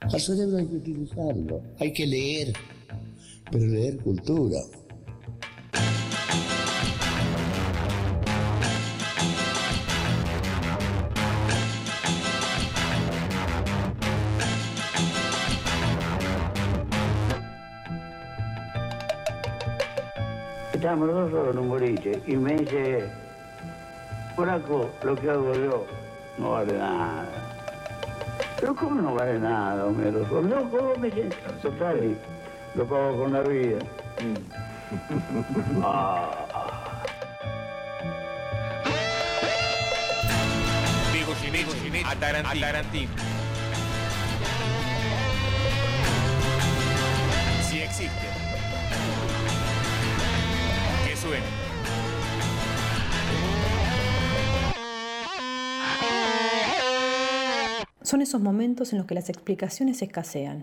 Al cerebro hay que utilizarlo, hay que leer, pero leer cultura. Estábamos nosotros en un boliche y me dice, Flaco, lo que hago yo no vale nada. Pero ¿cómo no vale nada, Homero? No, ¿cómo me siento? Total, lo pago con la vida. A Tarantino. Si existe. Que suene. Son esos momentos en los que las explicaciones escasean.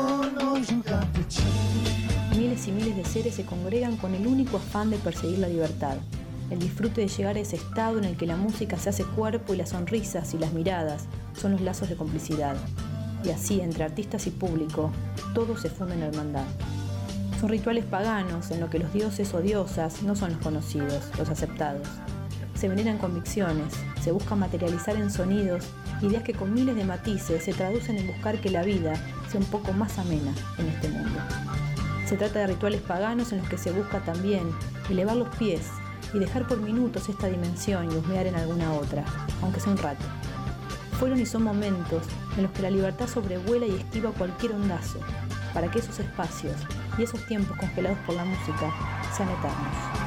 Miles y miles de seres se congregan con el único afán de perseguir la libertad, el disfrute de llegar a ese estado en el que la música se hace cuerpo y las sonrisas y las miradas son los lazos de complicidad. Y así, entre artistas y público, todo se funde en hermandad. Son rituales paganos en los que los dioses o diosas no son los conocidos, los aceptados. Se veneran convicciones, se busca materializar en sonidos, ideas que con miles de matices se traducen en buscar que la vida sea un poco más amena en este mundo. Se trata de rituales paganos en los que se busca también elevar los pies y dejar por minutos esta dimensión y husmear en alguna otra, aunque sea un rato. Fueron y son momentos en los que la libertad sobrevuela y esquiva cualquier ondazo, para que esos espacios y esos tiempos congelados por la música sean eternos.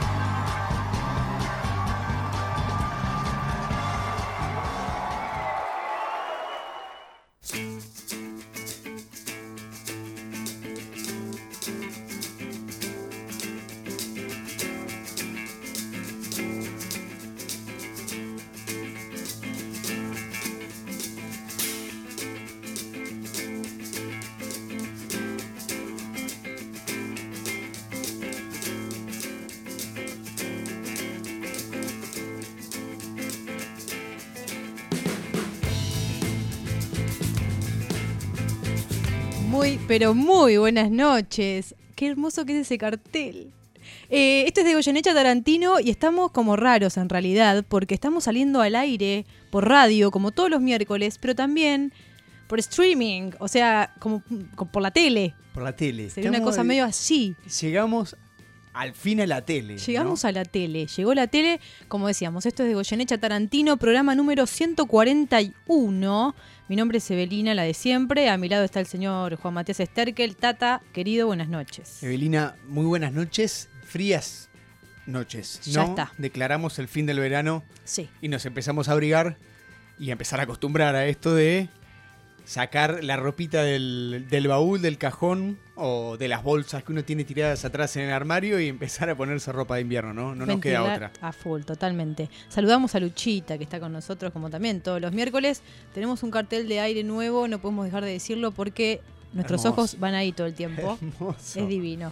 Pero muy buenas noches. Qué hermoso que es ese cartel. Esto es de Goyeneche a Tarantino y estamos como raros en realidad porque estamos saliendo al aire por radio como todos los miércoles, pero también por streaming, o sea, como por la tele. Por la tele. Sería una cosa medio así. Llegamos al fin a la tele. Llegamos a la tele. Llegó la tele, como decíamos, esto es de Goyeneche a Tarantino, programa número 141. Mi nombre es Evelina, la de siempre. A mi lado está el señor Juan Matías Sterkel. Tata, querido, buenas noches. Evelina, muy buenas noches. Frías noches, ¿no? Ya está. Declaramos el fin del verano. Sí. Y nos empezamos a abrigar y a empezar a acostumbrar a esto de sacar la ropita del baúl, del cajón o de las bolsas que uno tiene tiradas atrás en el armario y empezar a ponerse ropa de invierno, ¿no? No nos queda otra. A full, totalmente. Saludamos a Luchita, que está con nosotros como también todos los miércoles. Tenemos un cartel de aire nuevo, no podemos dejar de decirlo porque nuestros ojos van ahí todo el tiempo. Hermoso. Es divino.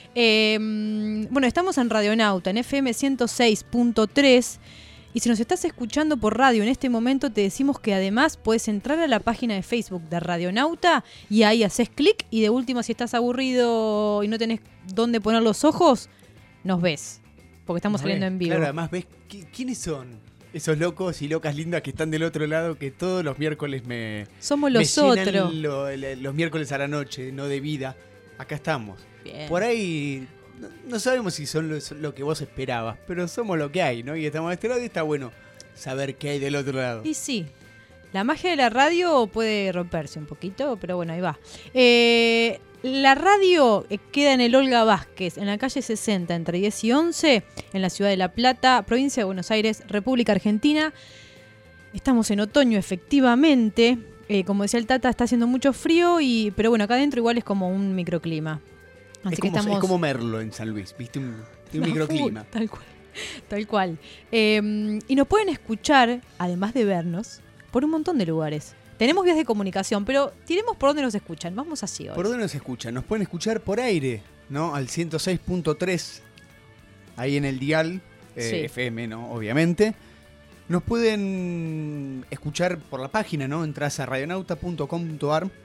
Bueno, estamos en Radionauta, en FM 106.3. Y si nos estás escuchando por radio en este momento, te decimos que además puedes entrar a la página de Facebook de Radionauta y ahí haces clic y de última, si estás aburrido y no tenés dónde poner los ojos, nos ves, porque estamos saliendo en vivo. Claro, además ves quiénes son esos locos y locas lindas que están del otro lado, que todos los miércoles somos los otros. Los miércoles a la noche, no de vida. Acá estamos. Bien. Por ahí no sabemos si son lo que vos esperabas, pero somos lo que hay, ¿no? Y estamos de este lado y está bueno saber qué hay del otro lado. Y sí, la magia de la radio puede romperse un poquito, pero bueno, ahí va. La radio queda en el Olga Vázquez, en la calle 60, entre 10 y 11, en la ciudad de La Plata, provincia de Buenos Aires, República Argentina. Estamos en otoño, efectivamente. Como decía el Tata, está haciendo mucho frío, pero bueno, acá adentro igual es como un microclima. Así es como Merlo en San Luis, ¿viste? Un microclima. Tal cual. Y nos pueden escuchar, además de vernos, por un montón de lugares. Tenemos vías de comunicación, pero tiremos por dónde nos escuchan. Vamos así hoy. ¿Por dónde nos escuchan? Nos pueden escuchar por aire, ¿no? Al 106.3, ahí en el dial, Sí. FM, ¿no? Obviamente. Nos pueden escuchar por la página, ¿no? Entrás a radionauta.com.ar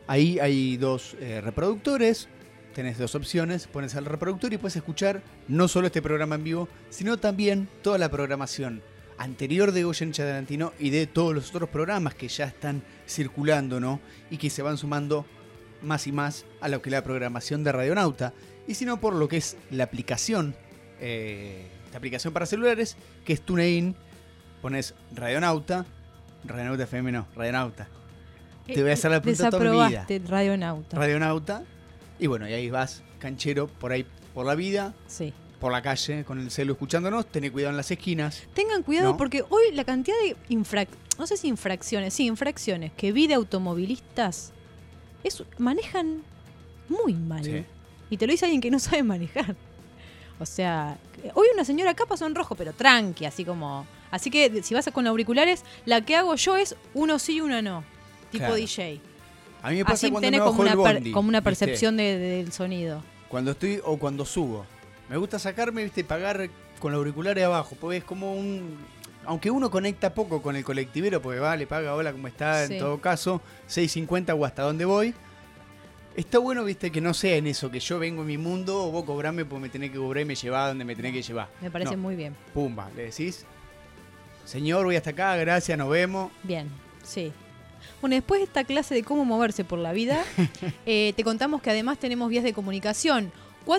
Ahí hay dos reproductores, tenés dos opciones, pones al reproductor y puedes escuchar no solo este programa en vivo, sino también toda la programación anterior de Goyeneche Tarantino y de todos los otros programas que ya están circulando, ¿no? Y que se van sumando más y más a lo que es la programación de Radionauta. Y si no, por lo que es la aplicación para celulares, que es TuneIn. Pones Radionauta FM no, Radionauta. Te voy a hacer la pregunta toda mi vida. Radionauta. Y bueno, y ahí vas, canchero, por ahí, por la vida. Sí. Por la calle, con el celu escuchándonos. Tené cuidado en las esquinas. Tengan cuidado, ¿no? porque hoy la cantidad de infracciones que vi de automovilistas manejan muy mal. Sí. Y te lo dice alguien que no sabe manejar. O sea, hoy una señora acá pasó en rojo, pero tranqui, así como... Así que si vas con auriculares, la que hago yo es uno sí y uno no. Tipo Claro. DJ. A mí me pasa Así cuando tenés me bajo el bondi, como una ¿viste? percepción del sonido. Cuando estoy o cuando subo. Me gusta sacarme, viste, pagar con los auriculares abajo. Porque es como un... Aunque uno conecta poco con el colectivero, porque va, le paga, hola, ¿cómo está? Sí. En todo caso, 6.50 o hasta dónde voy. Está bueno, viste, que no sea en eso, que yo vengo en mi mundo, o vos cobrame porque me tenés que cobrar y me llevás donde me tenés que llevar. Me parece No. muy bien. Pumba, le decís, señor, voy hasta acá, gracias, nos vemos. Bien, sí. Bueno, después de esta clase de cómo moverse por la vida, te contamos que además tenemos vías de comunicación.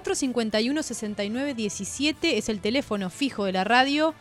451-6917 es el teléfono fijo de la radio.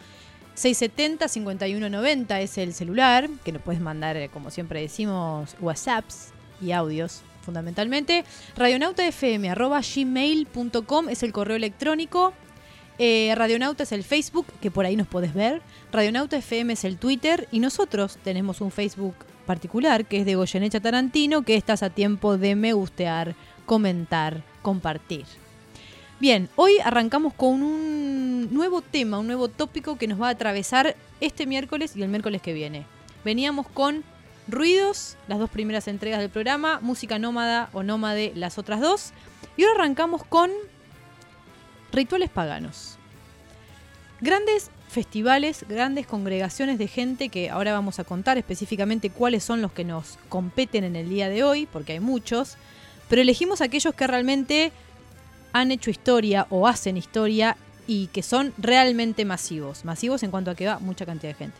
670-5190 es el celular, que nos puedes mandar, como siempre decimos, WhatsApps y audios, fundamentalmente. radionautafm@gmail.com es el correo electrónico. Radionauta es el Facebook, que por ahí nos podés ver. Radionauta FM es el Twitter. Y nosotros tenemos un Facebook particular, que es de Goyeneche Tarantino, que estás a tiempo de me gustear, comentar, compartir. Bien, hoy arrancamos con un nuevo tema, un nuevo tópico que nos va a atravesar este miércoles y el miércoles que viene. Veníamos con Ruidos, las dos primeras entregas del programa, Música Nómada o Nómade, las otras dos. Y ahora arrancamos con Rituales Paganos. Grandes festivales, grandes congregaciones de gente que ahora vamos a contar específicamente cuáles son los que nos competen en el día de hoy, porque hay muchos, pero elegimos aquellos que realmente han hecho historia o hacen historia y que son realmente masivos. Masivos en cuanto a que va mucha cantidad de gente.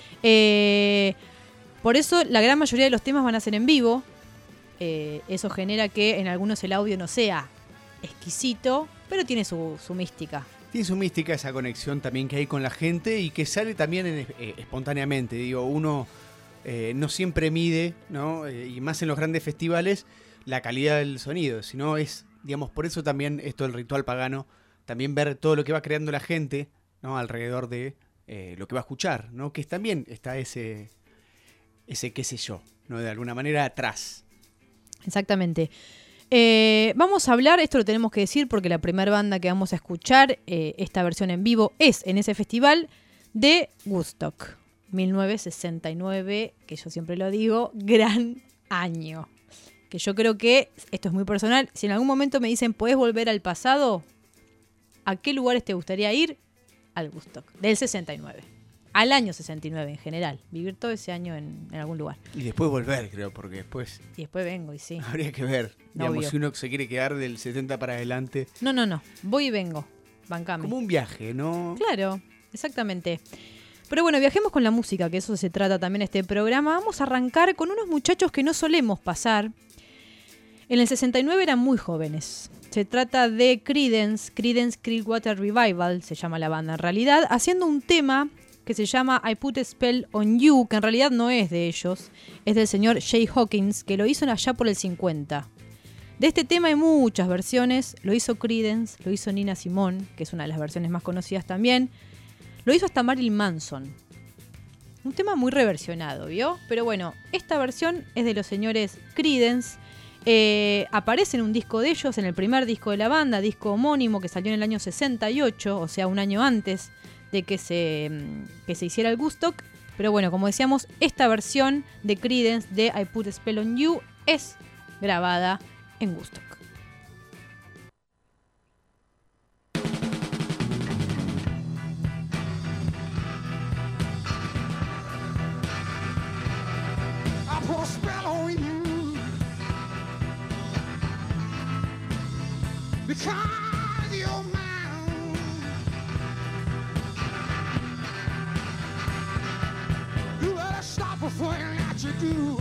Por eso la gran mayoría de los temas van a ser en vivo. Eso genera que en algunos el audio no sea exquisito, pero tiene su mística. Tiene su mística esa conexión también que hay con la gente y que sale también espontáneamente. Digo, uno no siempre mide, ¿no? Y más en los grandes festivales, la calidad del sonido, sino es, digamos, por eso también esto del ritual pagano, también ver todo lo que va creando la gente, ¿no? Alrededor de lo que va a escuchar, ¿no? Que también está ese qué sé yo, ¿no? De alguna manera atrás. Exactamente. Vamos a hablar, esto lo tenemos que decir porque la primera banda que vamos a escuchar, esta versión en vivo, es en ese festival de Woodstock 1969, que yo siempre lo digo, gran año. Que yo creo que, esto es muy personal, si en algún momento me dicen, ¿podés volver al pasado? ¿A qué lugares te gustaría ir? Al Woodstock, del 69. Al año 69 en general. Vivir todo ese año en algún lugar. Y después volver, creo, porque después Y después vengo y sí. habría que ver. Digamos, Obvio. si uno se quiere quedar del 70 para adelante. No. Voy y vengo. Bancame. Como un viaje, ¿no? Claro, exactamente. Pero bueno, viajemos con la música, que eso se trata también este programa. Vamos a arrancar con unos muchachos que no solemos pasar. En el 69 eran muy jóvenes. Se trata de Creedence Clearwater Revival, se llama la banda en realidad, haciendo un tema que se llama I Put a Spell on You, que en realidad no es de ellos, es del señor Jay Hawkins, que lo hizo allá por el 50. De este tema hay muchas versiones, lo hizo Creedence, lo hizo Nina Simone, que es una de las versiones más conocidas también, lo hizo hasta Marilyn Manson. Un tema muy reversionado, ¿vio? Pero bueno, esta versión es de los señores Creedence. Aparece en un disco de ellos, en el primer disco de la banda, disco homónimo que salió en el año 68, o sea, un año antes de que se hiciera el Woodstock. Pero bueno, como decíamos, esta versión de Creedence de I Put a Spell on You es grabada en Woodstock. I put a spell on you. because you're mine. You better stop the thing that you do.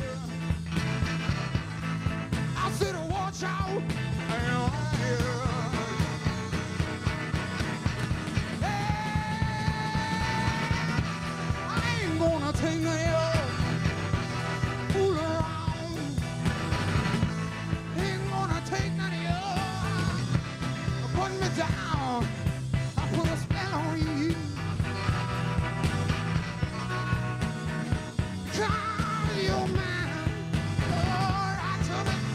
I said watch out. I ain't gonna take no fool around. Ain't gonna take none of you. Put me down. I put a spell on you. Cause you're mine. Oh, I told it.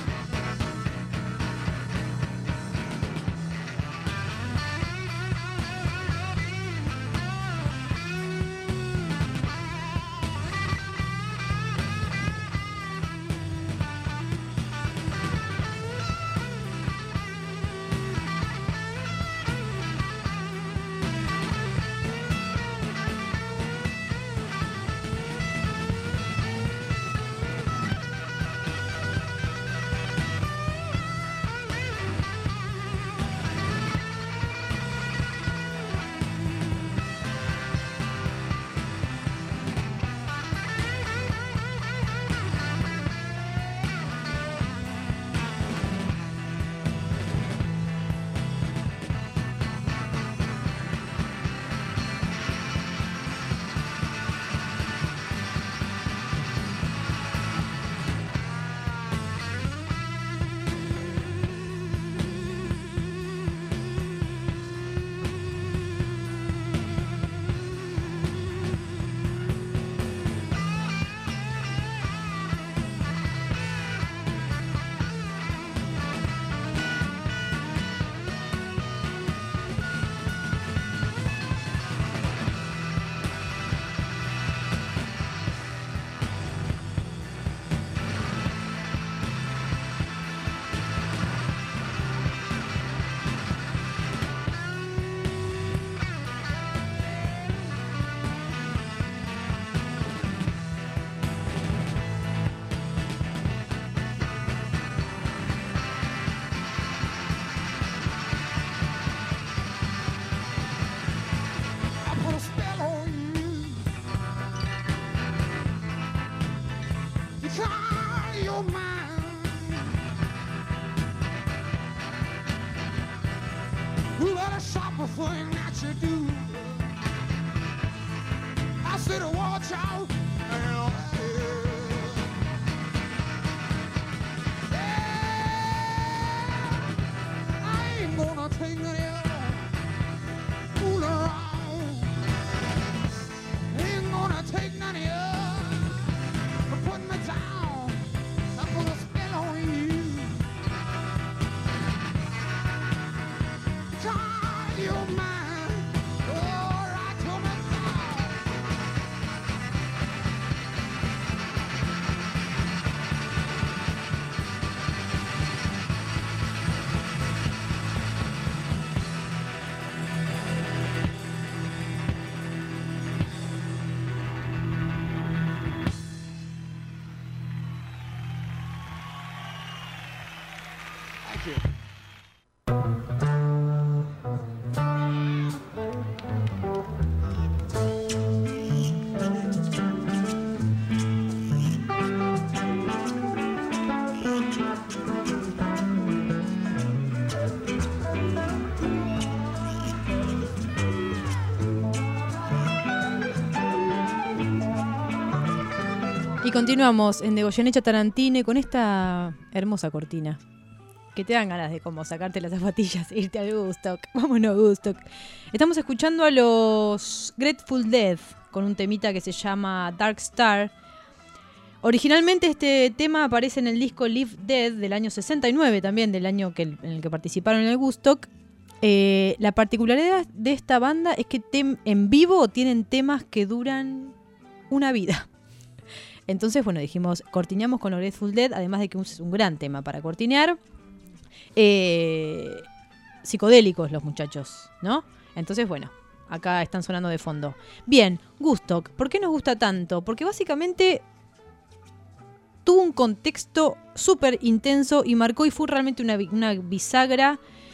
Thing that you do, I said watch out. I ain't gonna take any fool around. Ain't gonna take none of you. Put me down. I'm gonna spell on you. You're mine, oh, right to me now. Thank you. Y continuamos en De Goyeneche a Tarantine con esta hermosa cortina que te dan ganas de como sacarte las zapatillas e irte al Woodstock. Vámonos, Woodstock. Estamos escuchando a los Grateful Dead con un temita que se llama Dark Star. Originalmente este tema aparece en el disco Live Dead del año 69, también del año en el que participaron en el Woodstock. La particularidad de esta banda es que en vivo tienen temas que duran una vida. Entonces, bueno, dijimos, cortineamos con los Grateful Dead, además de que es un gran tema para cortinear. Psicodélicos los muchachos, ¿no? Entonces, bueno, acá están sonando de fondo. Bien, Woodstock, ¿por qué nos gusta tanto? Porque básicamente tuvo un contexto súper intenso y marcó y fue realmente una bisagra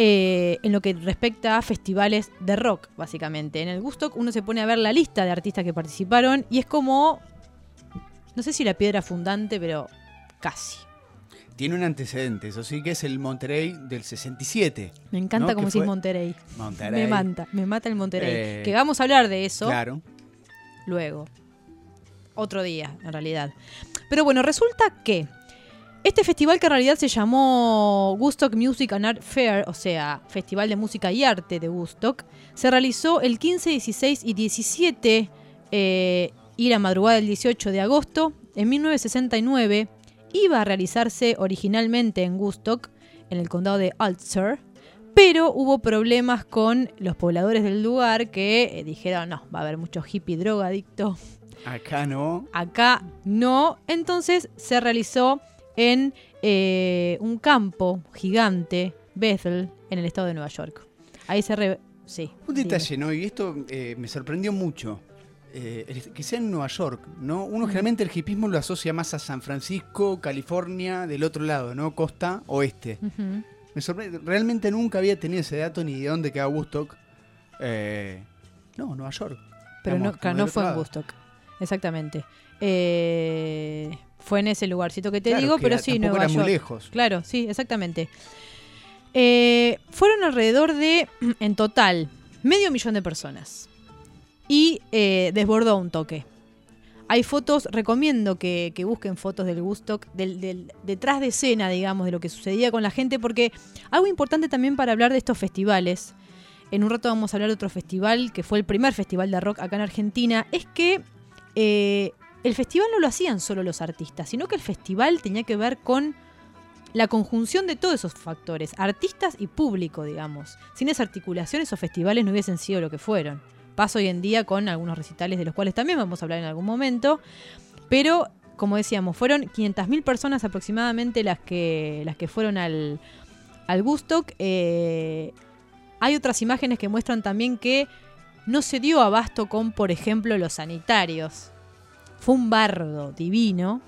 en lo que respecta a festivales de rock, básicamente. En el Woodstock uno se pone a ver la lista de artistas que participaron y es como, no sé si la piedra fundante, pero casi. Tiene un antecedente, eso sí, que es el Monterey del 67. Me encanta ¿no? como Que decís fue- Monterey. Monterey. Me mata el Monterey. Eh, Que vamos a hablar de eso Claro. luego. Otro día, en realidad. Pero bueno, resulta que este festival, que en realidad se llamó Woodstock Music and Art Fair, o sea, Festival de Música y Arte de Woodstock, se realizó el 15, 16 y 17 y la madrugada del 18 de agosto. En 1969 iba a realizarse originalmente en Woodstock, en el condado de Ulster, pero hubo problemas con los pobladores del lugar que dijeron, no, va a haber mucho hippie drogadicto, Acá no. acá no. Entonces se realizó en un campo gigante, Bethel, en el estado de Nueva York. Ahí sí. Un dime. detalle, ¿no? Y esto me sorprendió mucho. Que sea en Nueva York, ¿no? Uno generalmente el hipismo lo asocia más a San Francisco, California, del otro lado, ¿no? Costa oeste. Ujú. Me sorprende, realmente nunca había tenido ese dato ni de dónde queda Woodstock. No, Nueva York. Pero Digamos, no, claro, como no del fue otro en lado. Woodstock. Exactamente. Fue en ese lugarcito que te Claro, digo, que pero era- sí, tampoco Nueva era York. muy lejos. Claro, sí, exactamente. Fueron alrededor de, en total, 500.000 de personas. Y desbordó un toque. Hay fotos, recomiendo que busquen fotos del Woodstock, del detrás de escena, digamos, de lo que sucedía con la gente, porque algo importante también para hablar de estos festivales, en un rato vamos a hablar de otro festival, que fue el primer festival de rock acá en Argentina, es que el festival no lo hacían solo los artistas, sino que el festival tenía que ver con la conjunción de todos esos factores, artistas y público, digamos. Sin esa articulación, esos festivales no hubiesen sido lo que fueron. Pasa hoy en día con algunos recitales de los cuales también vamos a hablar en algún momento, pero como decíamos, fueron 500.000 personas aproximadamente las que fueron al Woodstock. Hay otras imágenes que muestran también que no se dio abasto con, por ejemplo, los sanitarios. Fue un bardo divino.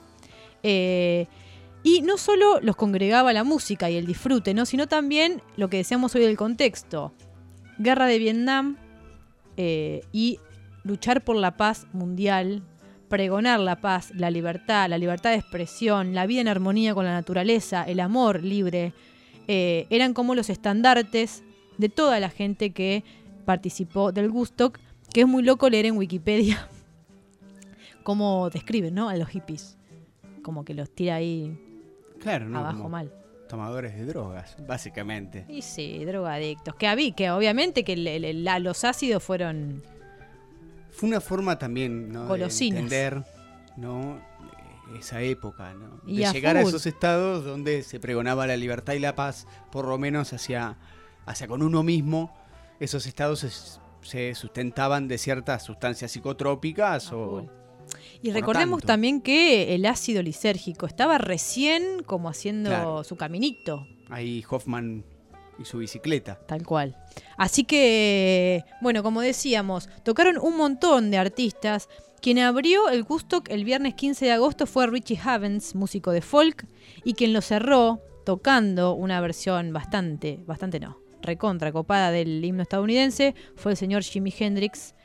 Y no solo los congregaba la música y el disfrute, ¿no? Sino también lo que decíamos hoy del contexto. Guerra de Vietnam y luchar por la paz mundial, pregonar la paz, la libertad de expresión, la vida en armonía con la naturaleza, el amor libre, eran como los estandartes de toda la gente que participó del Woodstock, que es muy loco leer en Wikipedia cómo describen, ¿no?, a los hippies. Como que los tira ahí Claro, ¿no? abajo Como mal. tomadores de drogas, básicamente. Y sí, drogadictos. Que obviamente que los ácidos fueron... Fue una forma también, ¿no? Golosinas. De entender, ¿no? Esa época, ¿no? Y De a llegar a full. esos estados donde se pregonaba la libertad y la paz, por lo menos hacia con uno mismo. Esos estados se sustentaban de ciertas sustancias psicotrópicas A o... full. Y o no recordemos tanto. también que el ácido lisérgico estaba recién como haciendo Claro. su caminito, Ahí Hoffman y su bicicleta. tal cual. Así que, bueno, como decíamos, tocaron un montón de artistas. Quien abrió el Woodstock el viernes 15 de agosto fue Richie Havens, músico de folk, y quien lo cerró tocando una versión recontra copada del himno estadounidense fue el señor Jimi Hendrix.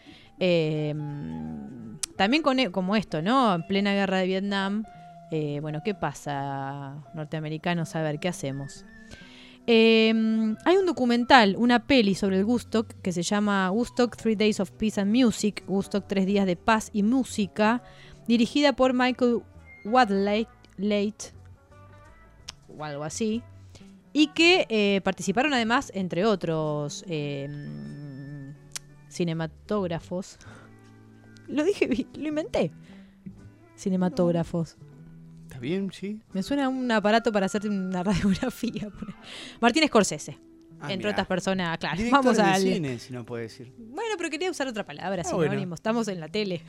También como esto, ¿no? En plena guerra de Vietnam, bueno, ¿qué pasa, norteamericanos? A ver, ¿qué hacemos? Hay un documental, una peli sobre el Woodstock que se llama Woodstock 3 Days of Peace and Music, Woodstock 3 días de paz y música, dirigida por Michael Wadley o algo así, y que participaron además, entre otros, cinematógrafos. Lo dije, lo inventé. Cinematógrafos. ¿Está bien? Sí. Me suena un aparato para hacerte una radiografía. Martín Scorsese. Ah, entre mirá. otras personas, claro. Director Vamos de al. cine, si no puede decir. Bueno, pero quería usar otra palabra, bueno. sinónimo. Estamos en la tele.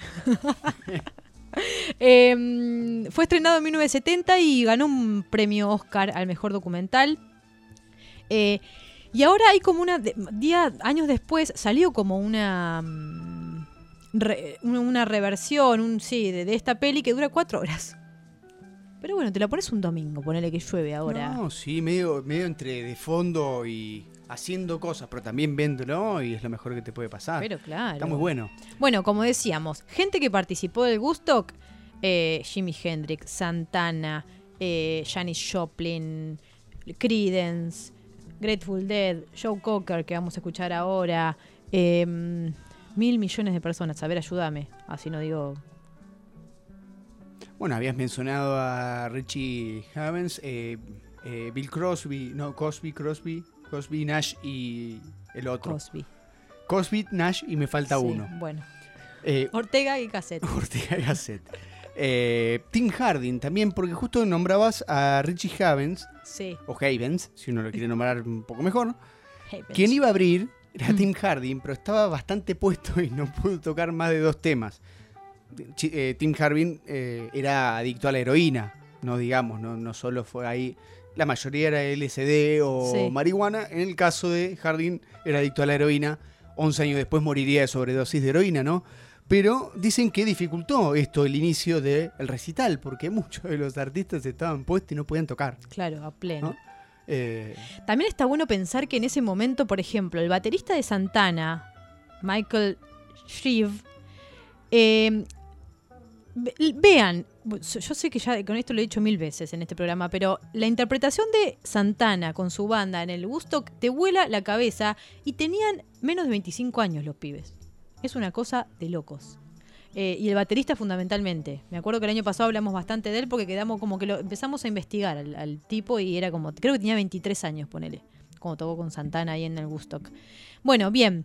Fue estrenado en 1970 y ganó un premio Oscar al mejor documental. Y ahora hay como años después salió como una reversión, de esta peli que dura 4 horas. Pero bueno, te la pones un domingo, ponele que llueve ahora. No, sí, medio entre de fondo y haciendo cosas, pero también viéndolo y es lo mejor que te puede pasar. Pero claro. Está muy bueno. Bueno, como decíamos, gente que participó del Woodstock, Jimi Hendrix, Santana, Janis Joplin, Creedence, Grateful Dead, Joe Cocker, que vamos a escuchar ahora, 1.000 millones de personas. A ver, ayúdame, así no digo... Bueno, habías mencionado a Richie Havens, Bill Crosby, no, Crosby, Nash y el otro. Cosby, Nash y me falta Sí, uno. Bueno. Ortega y Gasset. Ortega y Gasset. Tim Hardin también, porque justo nombrabas a Richie Havens, Sí. o Havens, si uno lo quiere nombrar un poco mejor. Havens. Quien iba a abrir era Tim Hardin, pero estaba bastante puesto y no pudo tocar más de 2 temas. Tim Hardin era adicto a la heroína, no digamos, no solo fue ahí. La mayoría era LSD o Sí. marihuana. En el caso de Hardin era adicto a la heroína. 11 años después moriría de sobredosis de heroína, ¿no? Pero dicen que dificultó esto el inicio del recital, porque muchos de los artistas estaban puestos y no podían tocar, Claro, a pleno. ¿no? También está bueno pensar que en ese momento, por ejemplo, el baterista de Santana, Michael Shreve, vean, yo sé que ya con esto lo he dicho 1000 veces en este programa, pero la interpretación de Santana con su banda en el Woodstock te vuela la cabeza y tenían menos de 25 años los pibes. Es una cosa de locos. Y el baterista fundamentalmente. Me acuerdo que el año pasado hablamos bastante de él porque quedamos como que lo empezamos a investigar al tipo y era como, creo que tenía 23 años, ponele, como tocó con Santana ahí en el Woodstock. Bueno, bien.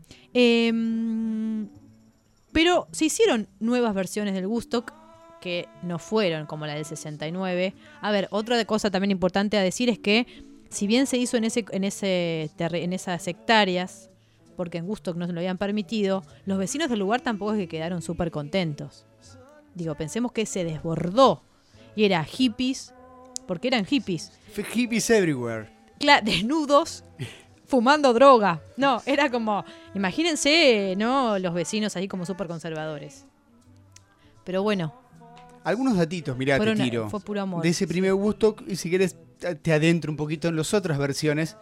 Pero se hicieron nuevas versiones del Woodstock que no fueron como la del 69. A ver, otra cosa también importante a decir es que si bien se hizo en esas hectáreas, porque en Woodstock no se lo habían permitido, los vecinos del lugar tampoco es que quedaron súper contentos. Digo, pensemos que se desbordó y era hippies, porque eran hippies. Hippies everywhere. Desnudos, fumando droga. No, era como, imagínense, ¿no? Los vecinos ahí como súper conservadores. Pero bueno. Algunos datitos, mirá, te tiro. Fue puro amor. De ese primer Woodstock, y si quieres te adentro un poquito en las otras versiones,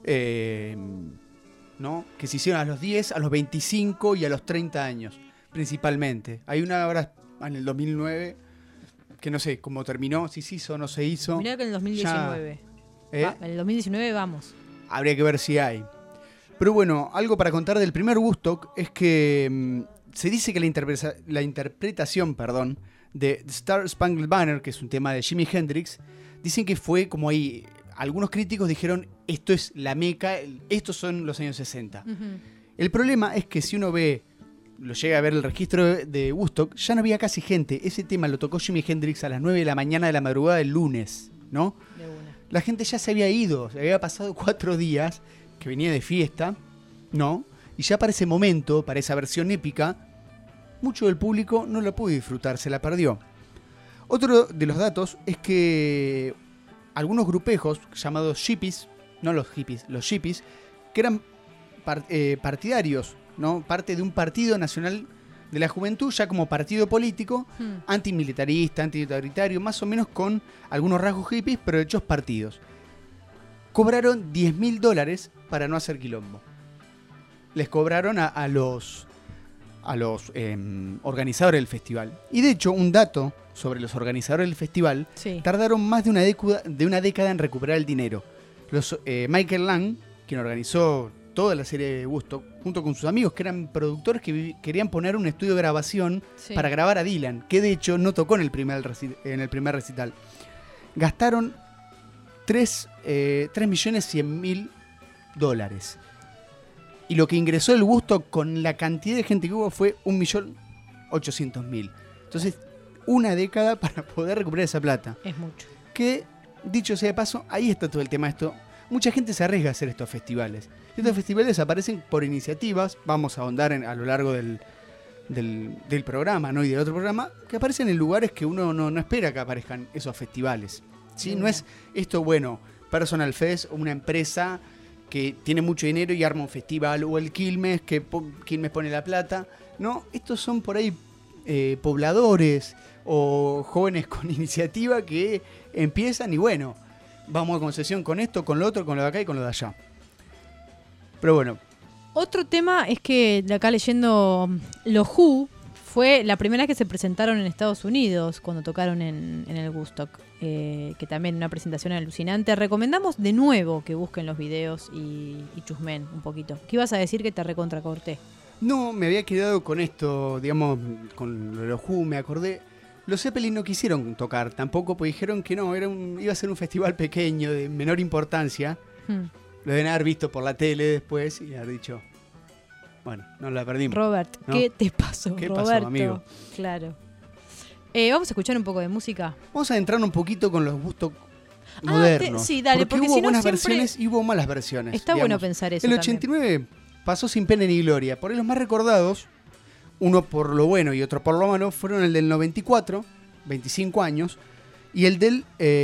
¿no? Que se hicieron a los 10, a los 25 y a los 30 años, principalmente. Hay una ahora en el 2009, que no sé cómo terminó, si se hizo o no se hizo. Mirá que en el 2019. Ya, En el 2019 vamos. Habría que ver si hay. Pero bueno, algo para contar del primer Woodstock es que se dice que la interpretación de Star Spangled Banner, que es un tema de Jimi Hendrix, dicen que fue como ahí. Algunos críticos dijeron, esto es la meca, estos son los años 60. Uh-huh. El problema es que si uno llega a ver el registro de Woodstock, ya no había casi gente. Ese tema lo tocó Jimi Hendrix a las 9 de la mañana de la madrugada del lunes, ¿no? De una. La gente ya se había ido, se había pasado 4 días, que venía de fiesta, ¿no? Y ya para ese momento, para esa versión épica, mucho del público no la pudo disfrutar, se la perdió. Otro de los datos es que algunos grupejos llamados hippies, no los hippies, los hippies, que eran partidarios, ¿no? Parte de un partido nacional de la juventud, ya como partido político, antimilitarista, antiautoritario, más o menos con algunos rasgos hippies, pero hechos partidos. Cobraron $10.000 para no hacer quilombo. Les cobraron a los organizadores del festival. Y de hecho, un dato sobre los organizadores del festival, Sí. tardaron más de una década en recuperar el dinero. Michael Lang, quien organizó toda la serie de Woodstock, junto con sus amigos, que eran productores que querían poner un estudio de grabación Sí. para grabar a Dylan, que de hecho no tocó en el primer recital. Gastaron $3.100.000. Y lo que ingresó el Woodstock con la cantidad de gente que hubo fue 1.800.000. Entonces, una década para poder recuperar esa plata. Es mucho. Que, dicho sea de paso, ahí está todo el tema de esto. Mucha gente se arriesga a hacer estos festivales. Estos festivales aparecen por iniciativas, vamos a ahondar a lo largo del programa, ¿no? Y del otro programa, que aparecen en lugares que uno no espera que aparezcan esos festivales. ¿Sí? No es esto, bueno, Personal Fest o una empresa que tiene mucho dinero y arma un festival, o el Quilmes, que Quilmes pone la plata. No, estos son por ahí pobladores o jóvenes con iniciativa que empiezan y bueno, vamos a concesión con esto, con lo otro, con lo de acá y con lo de allá. Pero bueno, Otro tema es que, de acá leyendo, los Who fue la primera vez que se presentaron en Estados Unidos cuando tocaron en el Woodstock, que también una presentación alucinante. Recomendamos de nuevo que busquen los videos y chusmen un poquito. ¿Qué ibas a decir que te recontracorté? no, me había quedado con esto, digamos, con los Who, me acordé. Los Zeppelin no quisieron tocar tampoco, pues dijeron que no, iba a ser un festival pequeño, de menor importancia. Lo deben haber visto por la tele después y haber dicho, bueno, no la perdimos. Robert, ¿no? ¿qué te pasó, ¿Qué Roberto? pasó, amigo? Claro. Vamos a escuchar un poco de música. Vamos a entrar un poquito con los Woodstock modernos. Sí, dale, porque hubo si no buenas siempre versiones y hubo malas versiones. está bueno pensar eso El también. 89 pasó sin pena ni gloria. Por ahí los más recordados, uno por lo bueno y otro por lo malo, fueron el del 94, 25 años, y el del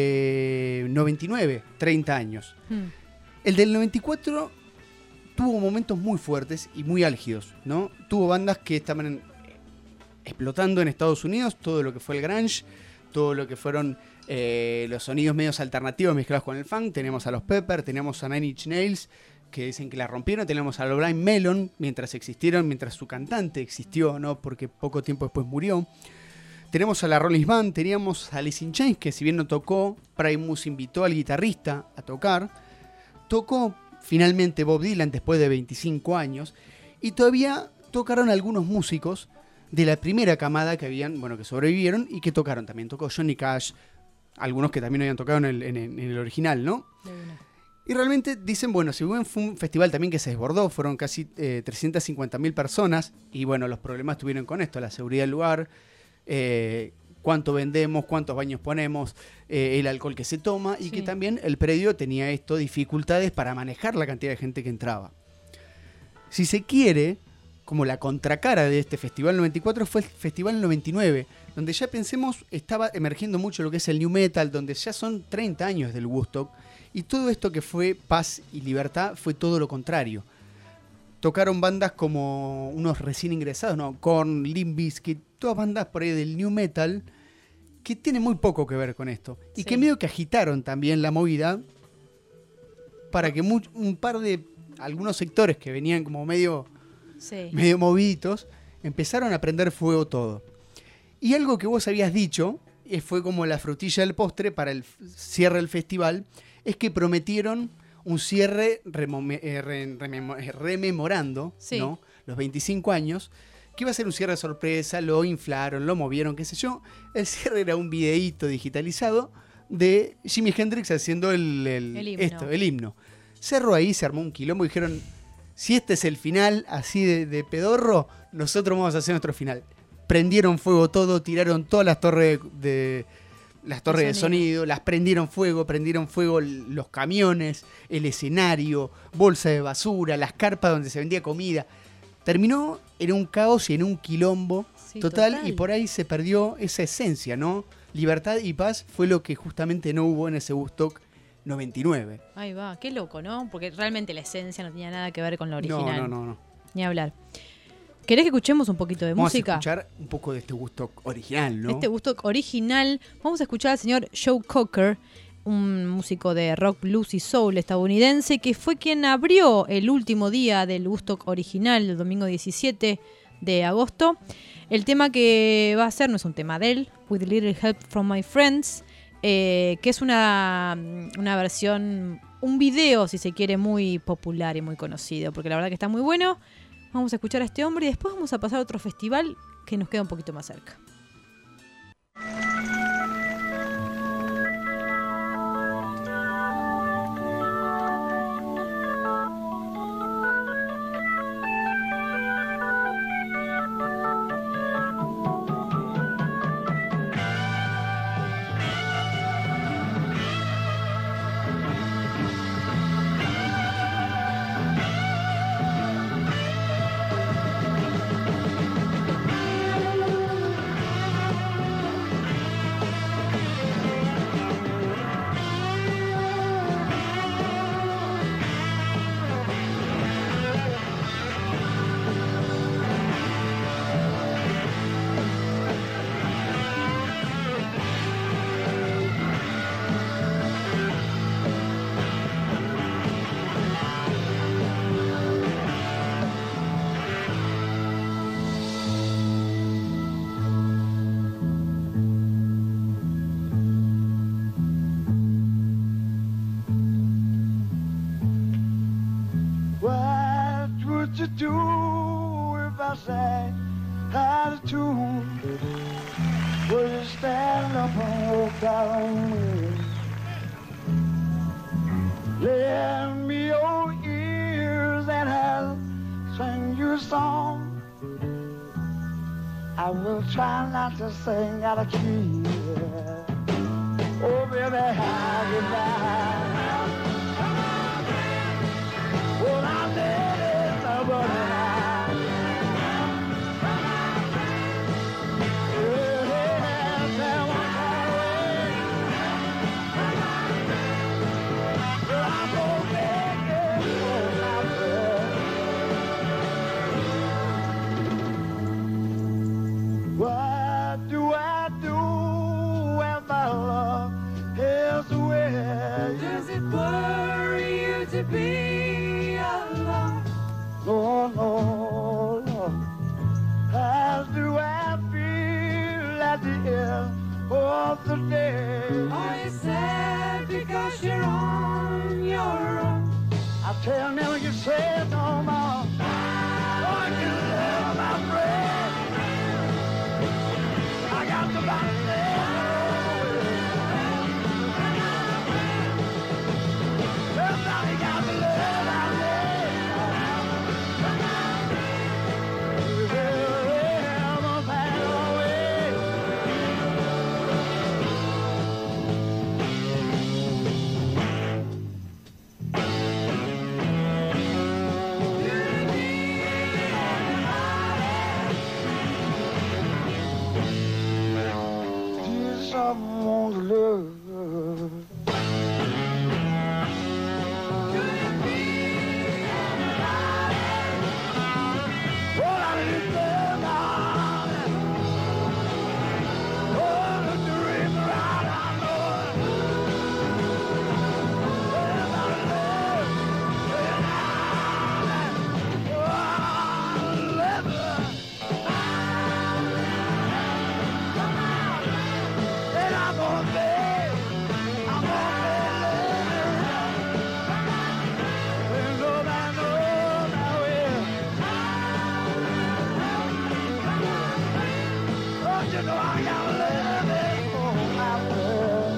99, 30 años. El del 94 tuvo momentos muy fuertes y muy álgidos, ¿no? Tuvo bandas que estaban explotando en Estados Unidos, todo lo que fue el grunge, todo lo que fueron los sonidos medios alternativos mezclados con el funk. Teníamos a los Pepper, teníamos a Nine Inch Nails, que dicen que la rompieron. Tenemos a los Blind Melon, mientras existieron, mientras su cantante existió, ¿no? Porque poco tiempo después murió. Tenemos a la Rolling Band, teníamos a Alice in Chains, que si bien no tocó, Primus invitó al guitarrista a tocar. Tocó finalmente Bob Dylan después de 25 años. Y todavía tocaron algunos músicos de la primera camada que habían, bueno, que sobrevivieron y que tocaron también. Tocó Johnny Cash, algunos que también habían tocado en el original, ¿no? Y realmente dicen, bueno, si bien fue un festival también que se desbordó, fueron casi 350.000 personas, y bueno, los problemas tuvieron con esto, la seguridad del lugar, cuánto vendemos, cuántos baños ponemos, el alcohol que se toma, y que también el predio tenía dificultades para manejar la cantidad de gente que entraba. Si se quiere, como la contracara de este Festival 94 fue el Festival 99, donde ya pensemos, estaba emergiendo mucho lo que es el New Metal, donde ya son 30 años del Woodstock, y todo esto que fue paz y libertad fue todo lo contrario. Tocaron bandas como unos recién ingresados, ¿no? Korn, Limp Bizkit, todas bandas por ahí del New Metal, que tienen muy poco que ver con esto. Y que medio que agitaron también la movida para que un par de algunos sectores que venían como medio moviditos, empezaron a prender fuego todo. Y algo que vos habías dicho, fue como la frutilla del postre para el cierre del festival, es que prometieron un cierre rememorando, ¿no? Los 25 años, que iba a ser un cierre sorpresa, lo inflaron, lo movieron, qué sé yo. El cierre era un videíto digitalizado de Jimi Hendrix haciendo el himno. Cerró ahí, se armó un quilombo y dijeron, si este es el final así de pedorro, nosotros vamos a hacer nuestro final. Prendieron fuego todo, tiraron todas las torres de sonido, las prendieron fuego los camiones, el escenario, bolsa de basura, las carpas donde se vendía comida. Terminó en un caos y en un quilombo total, y por ahí se perdió esa esencia, ¿no? Libertad y paz fue lo que justamente no hubo en ese Woodstock 99. Ahí va, qué loco, ¿no? Porque realmente la esencia no tenía nada que ver con lo original. No. Ni hablar. ¿Querés que escuchemos un poquito de música? Vamos a escuchar un poco de este Woodstock original, ¿no? Este Woodstock original. Vamos a escuchar al señor Joe Cocker, un músico de rock, blues y soul estadounidense, que fue quien abrió el último día del Woodstock original, el domingo 17 de agosto. El tema que va a hacer no es un tema de él, With a Little Help from My Friends, que es una versión, un video, si se quiere, muy popular y muy conocido, porque la verdad que está muy bueno. Vamos a escuchar a este hombre y después vamos a pasar a otro festival que nos queda un poquito más cerca. tell me. Lend me your ears and I'll sing you a song. I will try not to sing out of key. Oh, baby, how you down? Well, I did it, nobody now. Yeah, tell me how well, I'm gonna make it for my friend. What do I do when my love is away? Does it worry you to be alone? No, no, no. How do I feel at the end of the day? Are you sad because you're on your own? I tell them you say no more. Oh, you love my friend. I got to buy somebody got to love out there. I'm a bad away. Dear someone's love. You know I gotta love it for my world.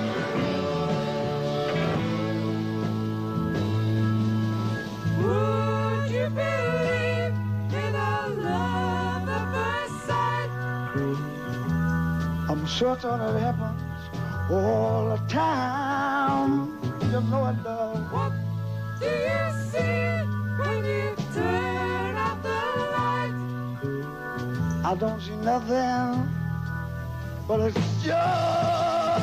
Would you believe in a love at first sight? I'm certain it happens all the time. You know it does. What do you see when you turn out the light? I don't see nothing, but it's just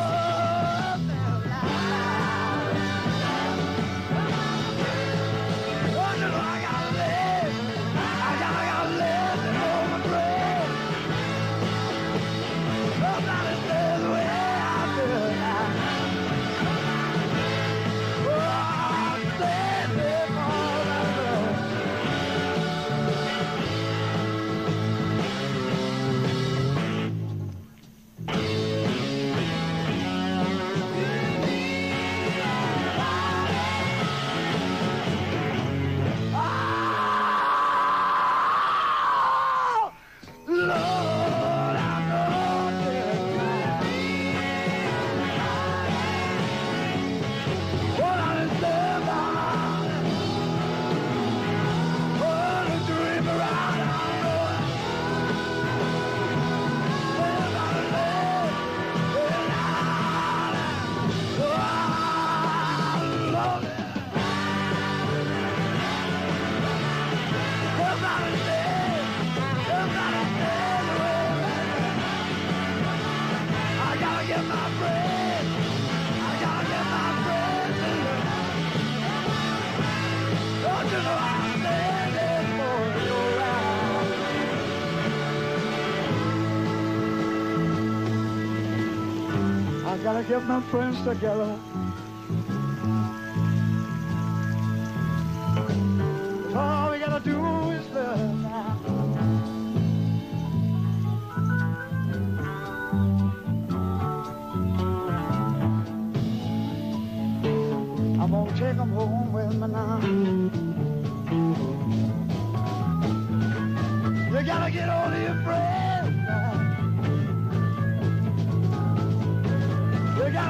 I gotta get my friends together. All we gotta do is love now. I'm gonna take them home with me now. You gotta get all of your friends now. You gotta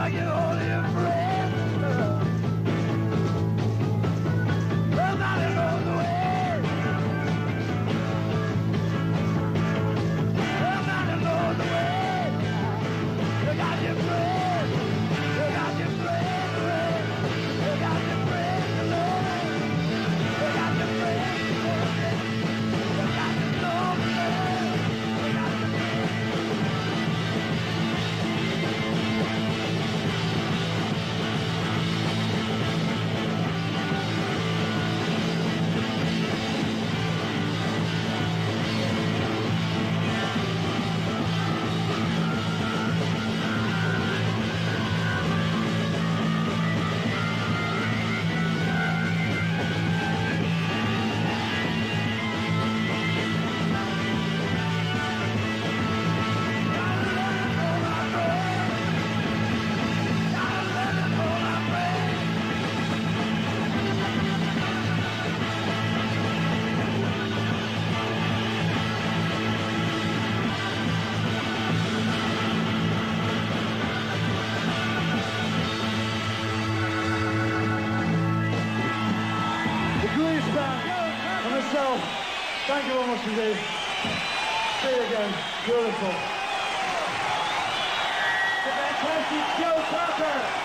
doing what you do. Say it again. Beautiful. The fantastic Joe Cocker.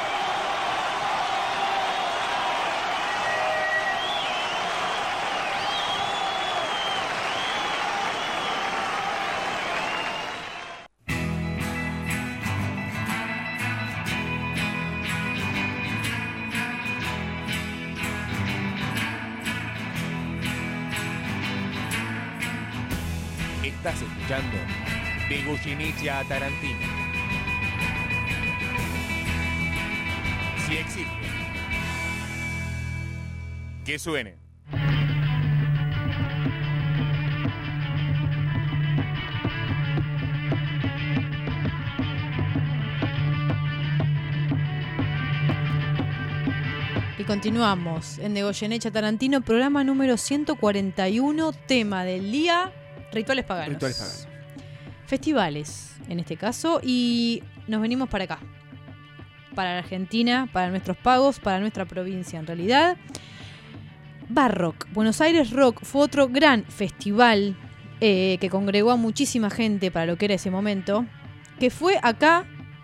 Estás escuchando De Goyeneche a Tarantino. Si existe, que suene. Y continuamos en De Goyeneche a Tarantino, programa número 141, tema del día, rituales paganos. Rituales paganos. Festivales, en este caso, y nos venimos para acá. Para la Argentina, para nuestros pagos, para nuestra provincia en realidad. Barrock, Buenos Aires Rock, fue otro gran festival que congregó a muchísima gente para lo que era ese momento, que fue acá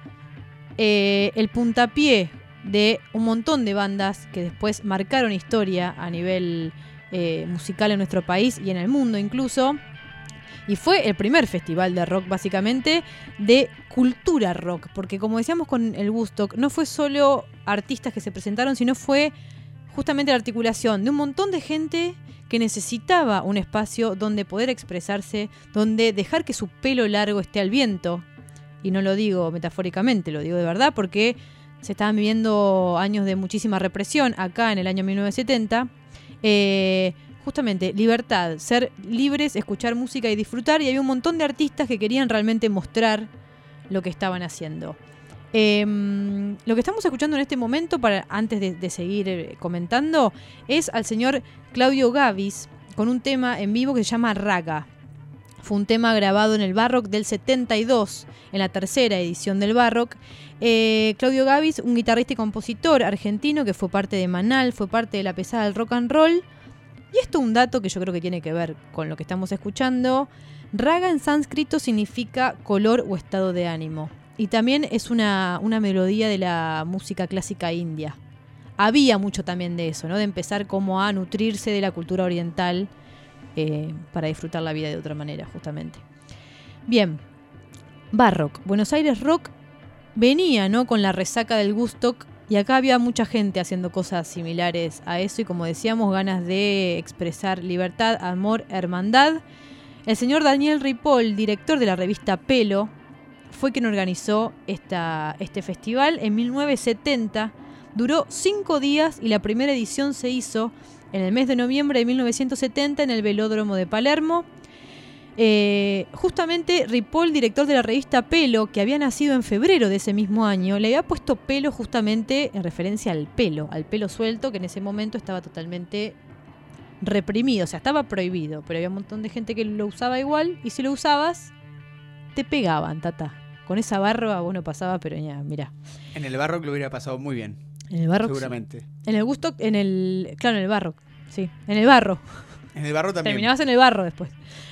el puntapié de un montón de bandas que después marcaron historia a nivel musical en nuestro país y en el mundo incluso. Y fue el primer festival de rock, básicamente, de cultura rock. Porque como decíamos con el Woodstock, no fue solo artistas que se presentaron, sino fue justamente la articulación de un montón de gente que necesitaba un espacio donde poder expresarse, donde dejar que su pelo largo esté al viento. Y no lo digo metafóricamente, lo digo de verdad, porque se estaban viviendo años de muchísima represión acá en el año 1970. Justamente, libertad, ser libres, escuchar música y disfrutar, y había un montón de artistas que querían realmente mostrar lo que estaban haciendo. Lo que estamos escuchando en este momento, antes de seguir comentando, es al señor Claudio Gabis con un tema en vivo que se llama Raga. Fue un tema grabado en el Barrock del 72, en la tercera edición del Barrock. Claudio Gabis, un guitarrista y compositor argentino que fue parte de Manal, fue parte de la pesada del rock and roll. Y esto es un dato que yo creo que tiene que ver con lo que estamos escuchando. Raga en sánscrito significa color o estado de ánimo. Y también es una melodía de la música clásica india. Había mucho también de eso, ¿no? De empezar como a nutrirse de la cultura oriental para disfrutar la vida de otra manera, justamente. Bien, Barrock, Buenos Aires Rock venía, ¿no?, con la resaca del Woodstock. Y acá había mucha gente haciendo cosas similares a eso y, como decíamos, ganas de expresar libertad, amor, hermandad. El señor Daniel Ripoll, director de la revista Pelo, fue quien organizó este festival en 1970. Duró 5 días y la primera edición se hizo en el mes de noviembre de 1970 en el Velódromo de Palermo. Justamente Ripoll, director de la revista Pelo, que había nacido en febrero de ese mismo año, le había puesto Pelo justamente en referencia al pelo suelto, que en ese momento estaba totalmente reprimido, o sea, estaba prohibido, pero había un montón de gente que lo usaba igual, y si lo usabas, te pegaban, tata. Con esa barba vos no pasabas, pero ya, mirá. En el Barrock lo hubiera pasado muy bien. En el Barrock, seguramente. Sí. En el Woodstock, claro, en el Barrock, sí, en el barro. En el barro también. Terminabas en el barro después.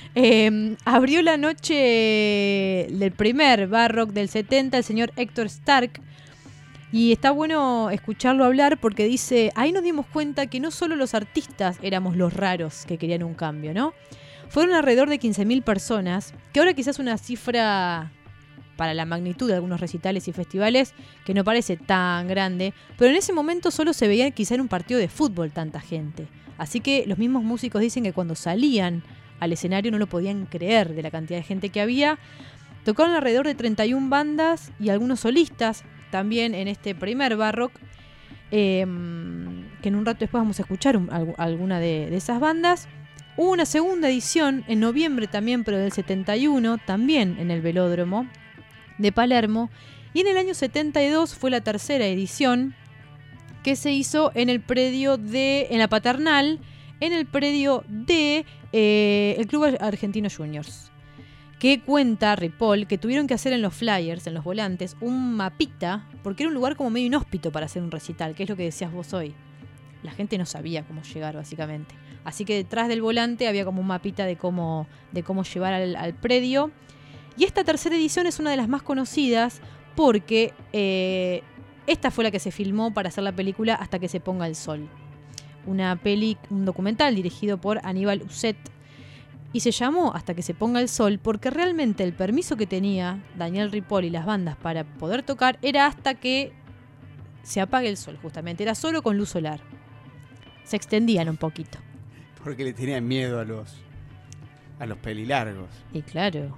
Abrió la noche del primer Barrock del 70 el señor Héctor Stark, y está bueno escucharlo hablar porque dice, ahí nos dimos cuenta que no solo los artistas éramos los raros que querían un cambio, ¿no? Fueron alrededor de 15.000 personas, que ahora quizás una cifra para la magnitud de algunos recitales y festivales que no parece tan grande, pero en ese momento solo se veía quizá en un partido de fútbol tanta gente. Así que los mismos músicos dicen que cuando salían al escenario no lo podían creer de la cantidad de gente que había. Tocaron alrededor de 31 bandas y algunos solistas también en este primer Barrock, que en un rato después vamos a escuchar alguna de esas bandas. Hubo una segunda edición en noviembre también, pero del 71, también en el Velódromo de Palermo, y en el año 72 fue la tercera edición, que se hizo en el predio en la Paternal, en el predio de el Club Argentino Juniors, que cuenta Ripoll que tuvieron que hacer en los flyers, en los volantes, un mapita, porque era un lugar como medio inhóspito para hacer un recital, que es lo que decías vos hoy. La gente no sabía cómo llegar, básicamente. Así que detrás del volante había como un mapita de cómo llevar al predio. Y esta tercera edición es una de las más conocidas porque esta fue la que se filmó para hacer la película Hasta que se ponga el sol. Un documental dirigido por Aníbal Uset. Y se llamó Hasta que se ponga el sol porque realmente el permiso que tenía Daniel Ripoll y las bandas para poder tocar era hasta que se apague el sol, justamente. Era solo con luz solar. Se extendían un poquito. Porque le tenían miedo a los pelilargos. Y claro.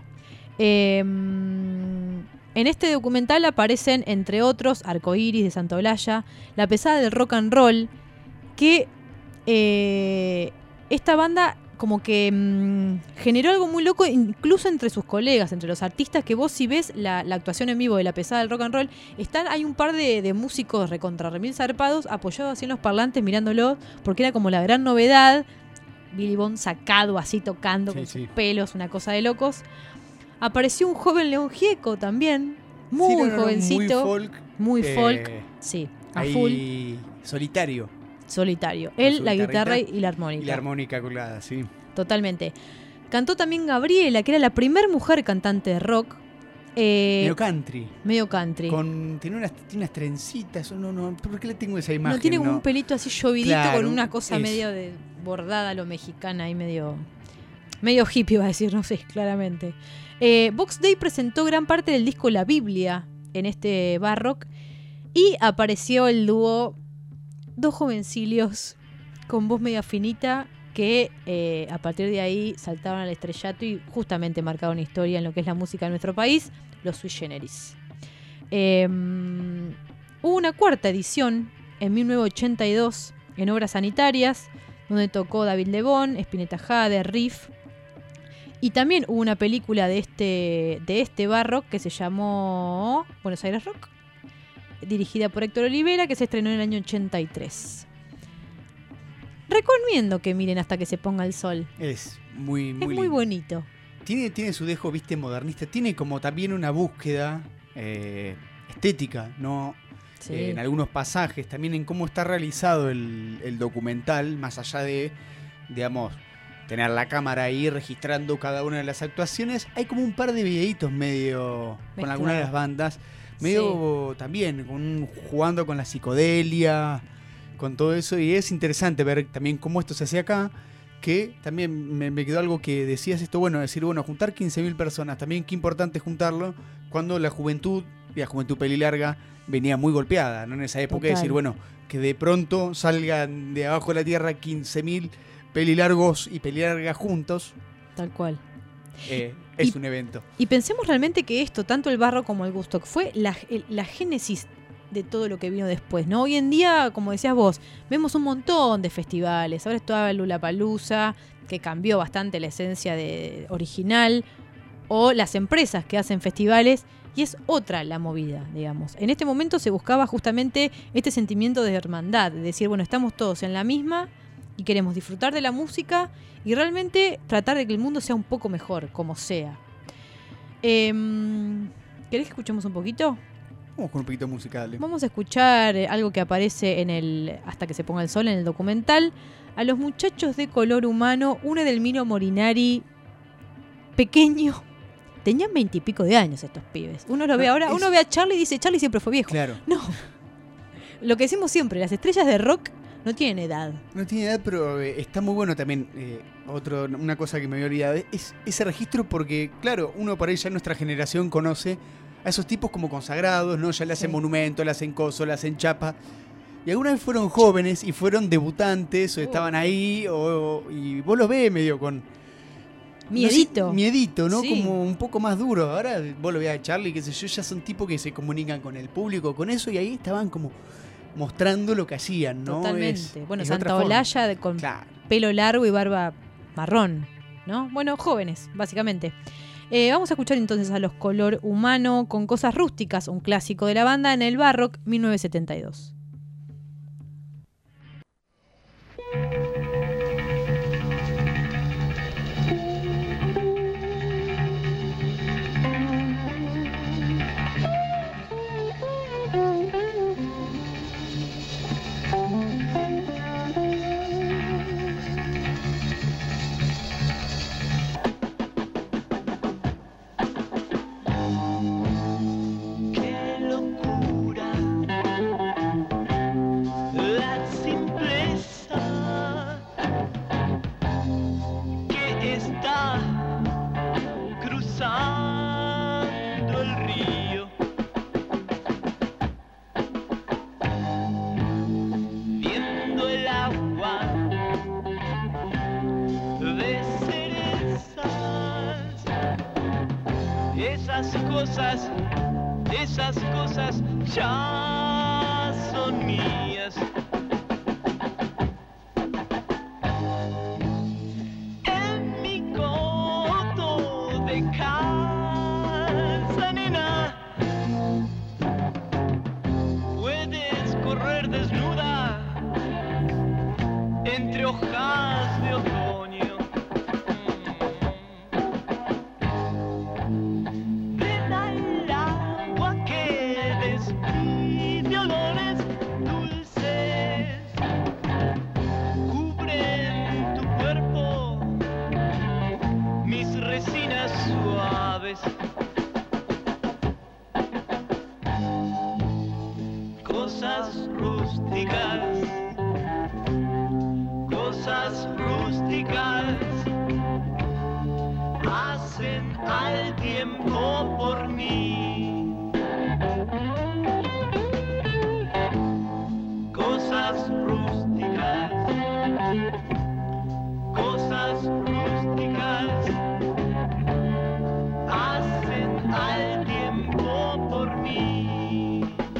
En este documental aparecen, entre otros, Arcoiris de Santa Olalla, La pesada del rock and roll, que esta banda como que generó algo muy loco incluso entre sus colegas, entre los artistas, que vos si ves la actuación en vivo de La pesada del rock and roll, hay un par de músicos recontra remil zarpados apoyados así en los parlantes mirándolo, porque era como la gran novedad. Billy Bond sacado así tocando con sus pelos, una cosa de locos. Apareció un joven León Gieco también, muy jovencito, muy folk, sí, a full. Solitario. Él, la guitarra y la armónica. Y la armónica colgada, sí. Totalmente. Cantó también Gabriela, que era la primer mujer cantante de rock. Medio country. Tiene unas trencitas. No, ¿por qué le tengo esa imagen? No, tiene como un pelito así llovidito, claro, con una cosa medio de bordada a lo mexicana y medio hippie, va a decir, no sé, claramente. Box Day presentó gran parte del disco La Biblia en este Barrock y apareció el dúo, dos jovencillos con voz media finita que a partir de ahí saltaron al estrellato y justamente marcaron historia en lo que es la música de nuestro país, los Sui Generis. Hubo una cuarta edición en 1982 en Obras Sanitarias, donde tocó David Lebón, Spinetta Jade, Riff. Y también hubo una película de este Barrock que se llamó Buenos Aires Rock, dirigida por Héctor Olivera, que se estrenó en el año 83. Recomiendo que miren Hasta que se ponga el sol. Es muy bonito. Tiene su dejo, viste, modernista. Tiene como también una búsqueda estética, ¿no? Sí. En algunos pasajes, también en cómo está realizado el documental, más allá de, digamos, tener la cámara ahí registrando cada una de las actuaciones. Hay como un par de videitos medio con algunas de las bandas, medio también jugando con la psicodelia, con todo eso, y es interesante ver también cómo esto se hace acá, que también me quedó algo que decías esto, juntar 15.000 personas, también qué importante juntarlo cuando la juventud pelilarga venía muy golpeada, ¿no? En esa época. Total. Decir, que de pronto salgan de abajo de la tierra 15.000 pelilargos y pelilargas juntos. Tal cual. Es un evento. Y pensemos realmente que esto, tanto el Barrock como el Woodstock, fue la génesis de todo lo que vino después, ¿no? Hoy en día, como decías vos, vemos un montón de festivales. Ahora estaba el Lollapalooza, que cambió bastante la esencia original, o las empresas que hacen festivales, y es otra la movida, digamos. En este momento se buscaba justamente este sentimiento de hermandad, de decir, estamos todos en la misma y queremos disfrutar de la música y realmente tratar de que el mundo sea un poco mejor, como sea. ¿Querés que escuchemos un poquito? Vamos con un poquito de música, dale. Vamos a escuchar algo que aparece en el Hasta que se ponga el sol, en el documental. A los muchachos de Color Humano, un Edelmiro Morinari pequeño. Tenían 20 y pico de años estos pibes. Uno lo ve ahora, uno ve a Charlie y dice, Charlie siempre fue viejo. Claro. No. Lo que decimos siempre, las estrellas de rock no tienen edad. No tiene edad, pero está muy bueno también. Una cosa que me había olvidado es ese registro, porque, claro, uno por ahí ya en nuestra generación conoce a esos tipos como consagrados, ¿no? Ya le hacen monumento, le hacen coso, le hacen chapa. Y alguna vez fueron jóvenes y fueron debutantes o estaban ahí, y vos los ves medio con miedito. Miedito, ¿no? Sí. Como un poco más duro. Ahora vos lo veas a Charlie, qué sé yo, ya son tipos que se comunican con el público, con eso, y ahí estaban como mostrando lo que hacían, ¿no? Totalmente. Santa Olalla con pelo largo y barba marrón, ¿no? Jóvenes, básicamente. Vamos a escuchar entonces a los Color Humano con Cosas Rústicas, un clásico de la banda en el Barrock 1972. río. Viendo el agua de cerezas, esas cosas ya son mías. En mi coto de casa, nena, puedes correr desnuda entre hojas de otoño. Ven al agua que despide olores dulces, cubren tu cuerpo mis resinas suaves. Cosas rústicas, hacen al tiempo por mí. Cosas rústicas, hacen al tiempo por mí.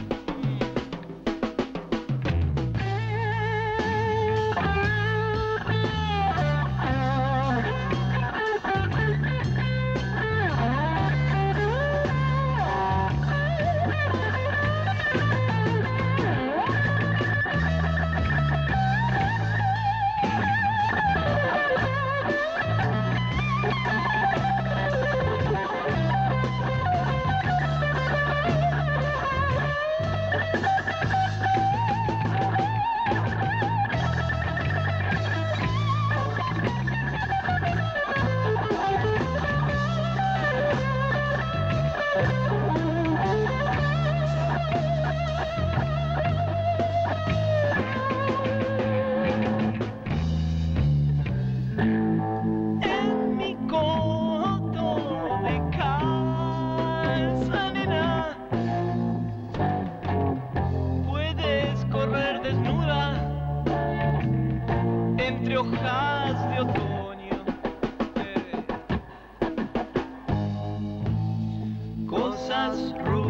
En mi coto de casa, nena, puedes correr desnuda entre hojas de otoño. Cosas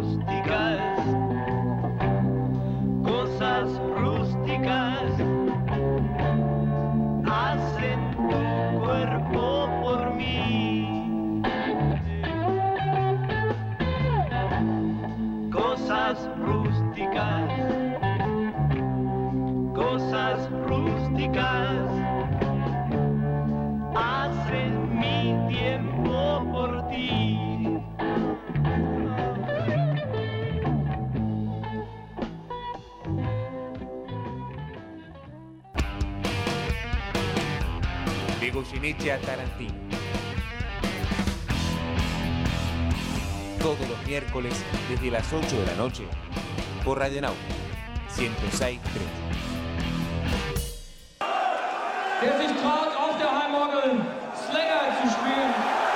rústicas, hacen tu cuerpo por mí. Cosas rústicas, hacen mi tiempo por ti. De Goyeneche a Tarantino. Todos los miércoles desde las 8 de la noche por Radio Nauta 106.3. Der sich traut, auf der Heimorgel Slayer zu spielen.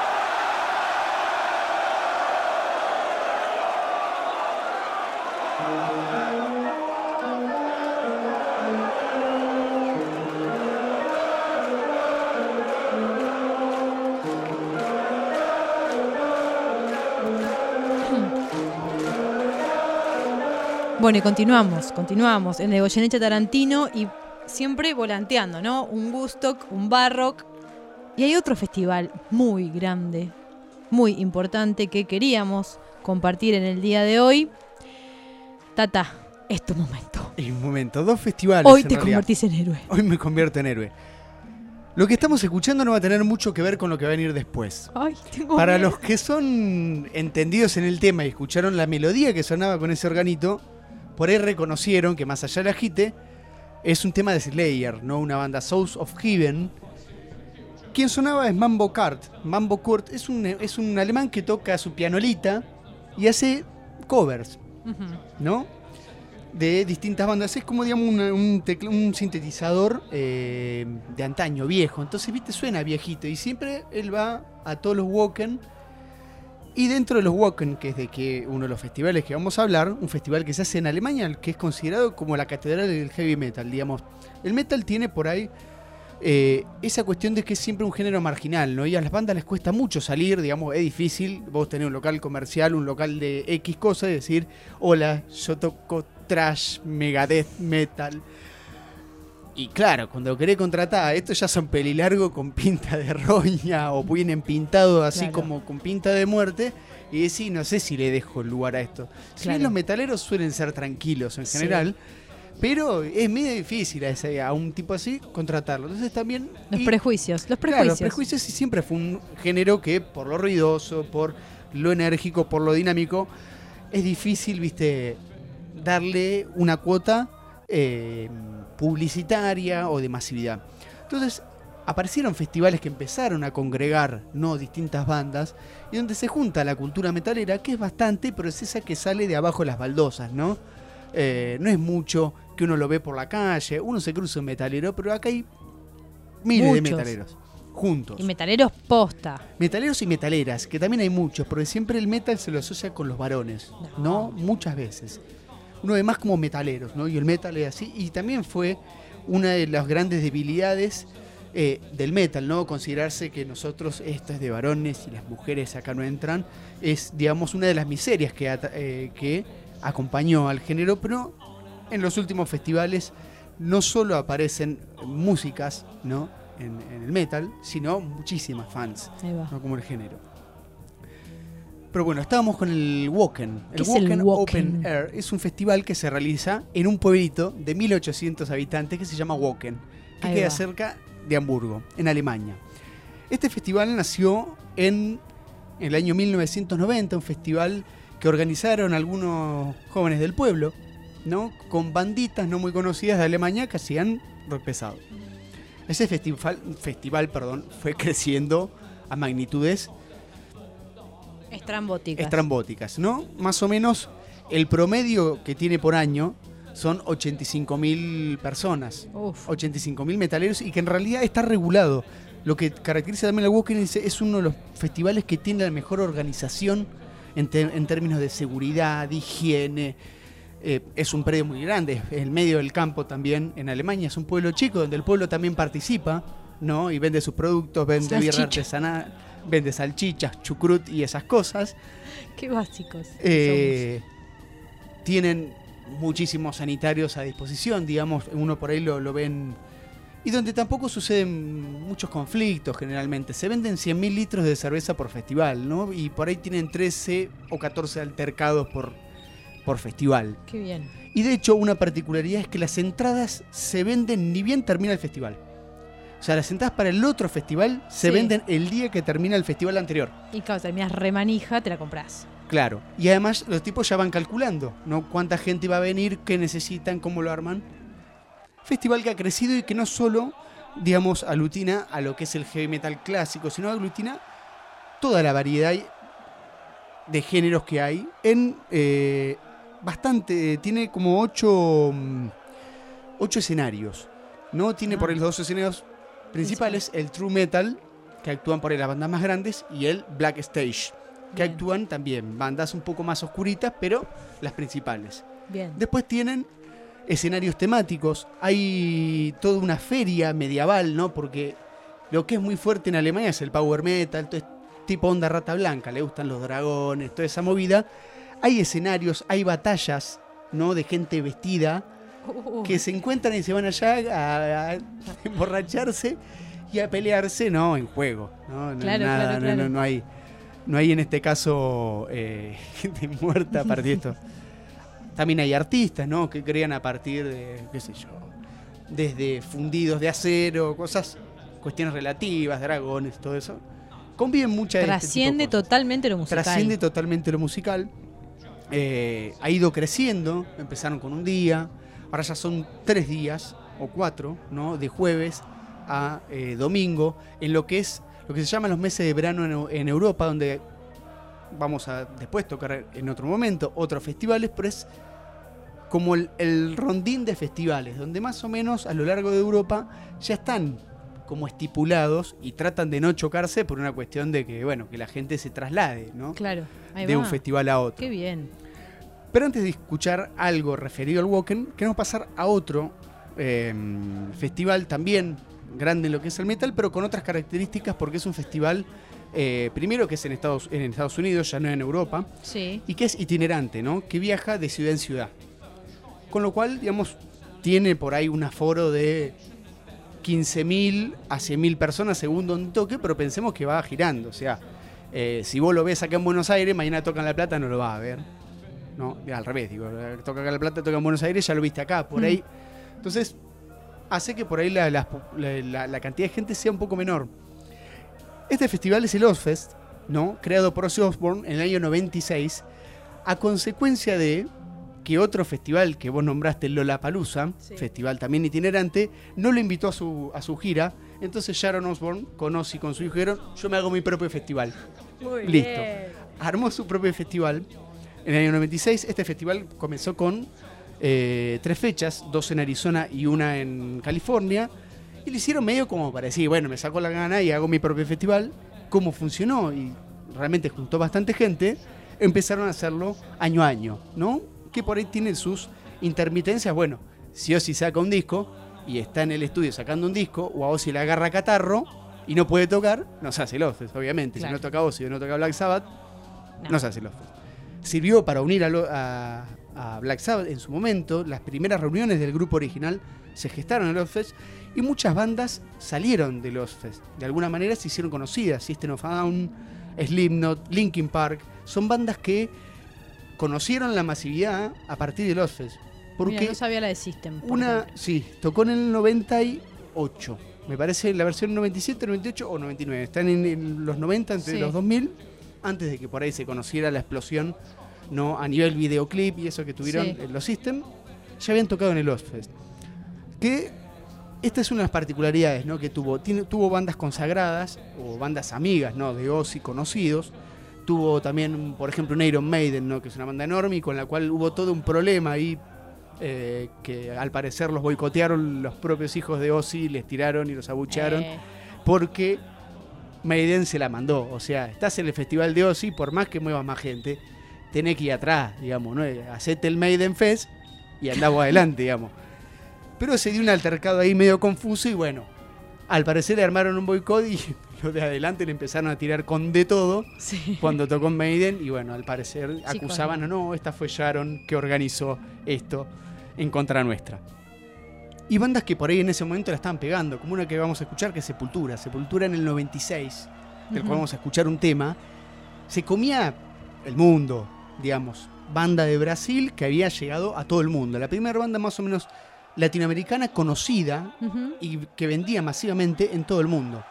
Bueno, y continuamos en el Goyeneche Tarantino y siempre volanteando, ¿no? Un Woodstock, un Barrock. Y hay otro festival muy grande, muy importante que queríamos compartir en el día de hoy. Tata, es tu momento. Es un momento, 2 festivales. Hoy te convertís en héroe. Hoy me convierto en héroe. Lo que estamos escuchando no va a tener mucho que ver con lo que va a venir después. Ay, tengo Para miedo. los que son entendidos en el tema y escucharon la melodía que sonaba con ese organito, por ahí reconocieron que más allá del agite, es un tema de Slayer, no una banda, Souls of Heaven. Quien sonaba es Mambo Kurt. Mambo Kurt es un alemán que toca su pianolita y hace covers, ¿no? De distintas bandas. Es como, digamos, un sintetizador de antaño, viejo. Entonces, viste, suena viejito. Y siempre él va a todos los Woken Y dentro de los Wacken, que es de que uno de los festivales que vamos a hablar, un festival que se hace en Alemania, que es considerado como la catedral del heavy metal, digamos. El metal tiene por ahí esa cuestión de que es siempre un género marginal, ¿no? Y a las bandas les cuesta mucho salir, digamos, es difícil vos tenés un local comercial, un local de X cosas, y decir, hola, yo toco thrash, megadeth, metal. Y claro, cuando querés contratar, estos ya son pelilargo con pinta de roña o vienen pintados así Claro. como con pinta de muerte. Y decís, no sé si le dejo el lugar a esto. Si bien Claro. los metaleros suelen ser tranquilos en Sí. general, pero es medio difícil a un tipo así contratarlo. Entonces también... Los y- prejuicios. Claro, los prejuicios sí siempre fue un género que por lo ruidoso, por lo enérgico, por lo dinámico, es difícil, viste, darle una cuota publicitaria o de masividad. Entonces aparecieron festivales que empezaron a congregar, ¿no?, distintas bandas, y donde se junta la cultura metalera, que es bastante, pero es esa que sale de abajo de las baldosas, ¿no? No es mucho que uno lo ve por la calle, uno se cruza un metalero, pero acá hay miles de Muchos. metaleros juntos. Y metaleros posta. Metaleros y metaleras, que también hay muchos, porque siempre el metal se lo asocia con los varones, ¿no? Muchas veces. Uno ve más como metaleros, ¿no? Y el metal es así. Y también fue una de las grandes debilidades del metal, ¿no? Considerarse que nosotros, esto es de varones y las mujeres acá no entran, es, digamos, una de las miserias que acompañó al género, pero en los últimos festivales no solo aparecen músicas, ¿no?, en el metal, sino muchísimas fans, Ahí va. no como el género. Pero bueno, estábamos con el Wacken. ¿Qué es el Wacken Wacken? Open Air es un festival que se realiza en un pueblito de 1800 habitantes que se llama Wacken, que Ahí queda va. cerca de Hamburgo, en Alemania. Este festival nació en el año 1990, un festival que organizaron algunos jóvenes del pueblo, ¿no?, con banditas no muy conocidas de Alemania que hacían rock pesado. Ese festival, fue creciendo a magnitudes Estrambóticas. estrambóticas, ¿no? Más o menos el promedio que tiene por año son 85.000 personas, Uf. 85.000 metaleros, y que en realidad está regulado. Lo que caracteriza también al Wacken es uno de los festivales que tiene la mejor organización en términos de seguridad, de higiene. Es un predio muy grande, es en medio del campo también en Alemania, es un pueblo chico donde el pueblo también participa, ¿no? Y vende sus productos, vende birra Salchicha. artesanal, vende salchichas, chucrut y esas cosas. Qué básicos. Tienen muchísimos sanitarios a disposición, digamos, uno por ahí lo ven. Y donde tampoco suceden muchos conflictos generalmente. Se venden 100.000 litros de cerveza por festival, ¿no? Y por ahí tienen 13 o 14 altercados por festival. Qué bien. Y de hecho, una particularidad es que las entradas se venden ni bien termina el festival. O sea, las entradas para el otro festival se Sí. venden el día que termina el festival anterior. Y claro, terminas remanija, te la compras. Claro. Y además los tipos ya van calculando, ¿no?, cuánta gente va a venir, qué necesitan, cómo lo arman. Festival que ha crecido y que no solo, digamos, aglutina a lo que es el heavy metal clásico, sino aglutina toda la variedad de géneros que hay en tiene como 8 escenarios, ¿no? Tiene por ahí los 2 escenarios principales, el true metal, que actúan por ahí las bandas más grandes, y el black stage, que Bien. actúan también bandas un poco más oscuritas, pero las principales. Bien. Después tienen escenarios temáticos, hay toda una feria medieval, ¿no? Porque lo que es muy fuerte en Alemania es el power metal, todo es tipo onda Rata Blanca, le gustan los dragones, toda esa movida. Hay escenarios, hay batallas, ¿no?, de gente vestida que se encuentran y se van allá a emborracharse y a pelearse, ¿no?, en juego, ¿no? Claro, Nada, claro, claro. No hay en este caso gente muerta a partir de esto. También hay artistas, ¿no?, que crean a partir de, qué sé yo, desde fundidos de acero, cuestiones relativas, dragones, todo eso. Conviven muchas de este tipo de Trasciende cosas. totalmente lo musical. Trasciende totalmente lo musical. Ha ido creciendo, empezaron con un día, ahora ya son 3 días o 4, ¿no?, de jueves a domingo, en lo que se llaman los meses de verano en Europa, donde vamos a después tocar en otro momento otros festivales, pero es como el rondín de festivales, donde más o menos a lo largo de Europa ya están como estipulados y tratan de no chocarse por una cuestión de que, bueno, que la gente se traslade, ¿no? Claro, ahí de va. un festival a otro. Qué bien. Pero antes de escuchar algo referido al Wacken, queremos pasar a otro festival también grande en lo que es el metal, pero con otras características, porque es un festival, primero que es en Estados Unidos, ya no en Europa, Sí. y que es itinerante, ¿no? Que viaja de ciudad en ciudad. Con lo cual, digamos, tiene por ahí un aforo de 15.000 a 100.000 personas según donde toque, pero pensemos que va girando. O sea, si vos lo ves acá en Buenos Aires, mañana toca en La Plata, no lo vas a ver. No, al revés, digo, toca acá en La Plata, toca en Buenos Aires, ya lo viste acá, por ahí. Entonces, hace que por ahí la cantidad de gente sea un poco menor. Este festival es el Ozzfest, ¿no? Creado por Ozzy Osbourne en el año 96, a consecuencia de que otro festival que vos nombraste, el Lollapalooza, Sí. festival también itinerante, no lo invitó a su gira. Entonces Sharon Osbourne con Ozzy, con su hijo, dijeron, yo me hago mi propio festival. Muy Listo. bien. Armó su propio festival en el año 96. Este festival comenzó con 3 fechas, 2 en Arizona y una en California. Y lo hicieron medio como para decir, bueno, me saco la gana y hago mi propio festival. ¿Cómo funcionó? Y realmente juntó bastante gente. Empezaron a hacerlo año a año, ¿no? Que por ahí tienen sus intermitencias. Bueno, si Ozzy saca un disco y está en el estudio sacando un disco, o a Ozzy le agarra catarro y no puede tocar, no se hace el Ozzfest, obviamente. Claro. Si no toca Ozzy o no toca Black Sabbath, No. no se hace el Ozzfest. Sirvió para unir a Black Sabbath en su momento. Las primeras reuniones del grupo original se gestaron en el Ozzfest y muchas bandas salieron del Ozzfest. De alguna manera se hicieron conocidas. System of a Down, Slipknot, Linkin Park. Son bandas que conocieron la masividad a partir del Ozzfest. Porque Mira, no sabía la de System. por una, ejemplo. sí, tocó en el 98. Me parece la versión 97, 98 o 99. Están en los 90, entre Sí. los 2000, antes de que por ahí se conociera la explosión, ¿no? A nivel videoclip y eso que tuvieron Sí. los System, ya habían tocado en el Ozzfest. Que esta es una de las particularidades, ¿no? Que tuvo bandas consagradas o bandas amigas, ¿no? De Ozzy conocidos. Tuvo también, por ejemplo, un Iron Maiden, ¿no? Que es una banda enorme y con la cual hubo todo un problema ahí, que al parecer los boicotearon los propios hijos de Ozzy, les tiraron y los abuchearon, porque Maiden se la mandó. O sea, estás en el festival de Ozzy, por más que muevas más gente, tenés que ir atrás, digamos, ¿no? Hacete el Maiden Fest y andamos adelante, digamos. Pero se dio un altercado ahí medio confuso y bueno, al parecer le armaron un boicot y los de adelante le empezaron a tirar con de todo Sí. cuando tocó en Maiden y bueno, al parecer Chicos, acusaban, no, esta fue Sharon que organizó esto en contra nuestra. Y bandas que por ahí en ese momento la estaban pegando, como una que vamos a escuchar que es Sepultura. Sepultura en el 96, del cual vamos a escuchar un tema, se comía el mundo, digamos. Banda de Brasil que había llegado a todo el mundo. La primera banda más o menos latinoamericana conocida Ujú. y que vendía masivamente en todo el mundo.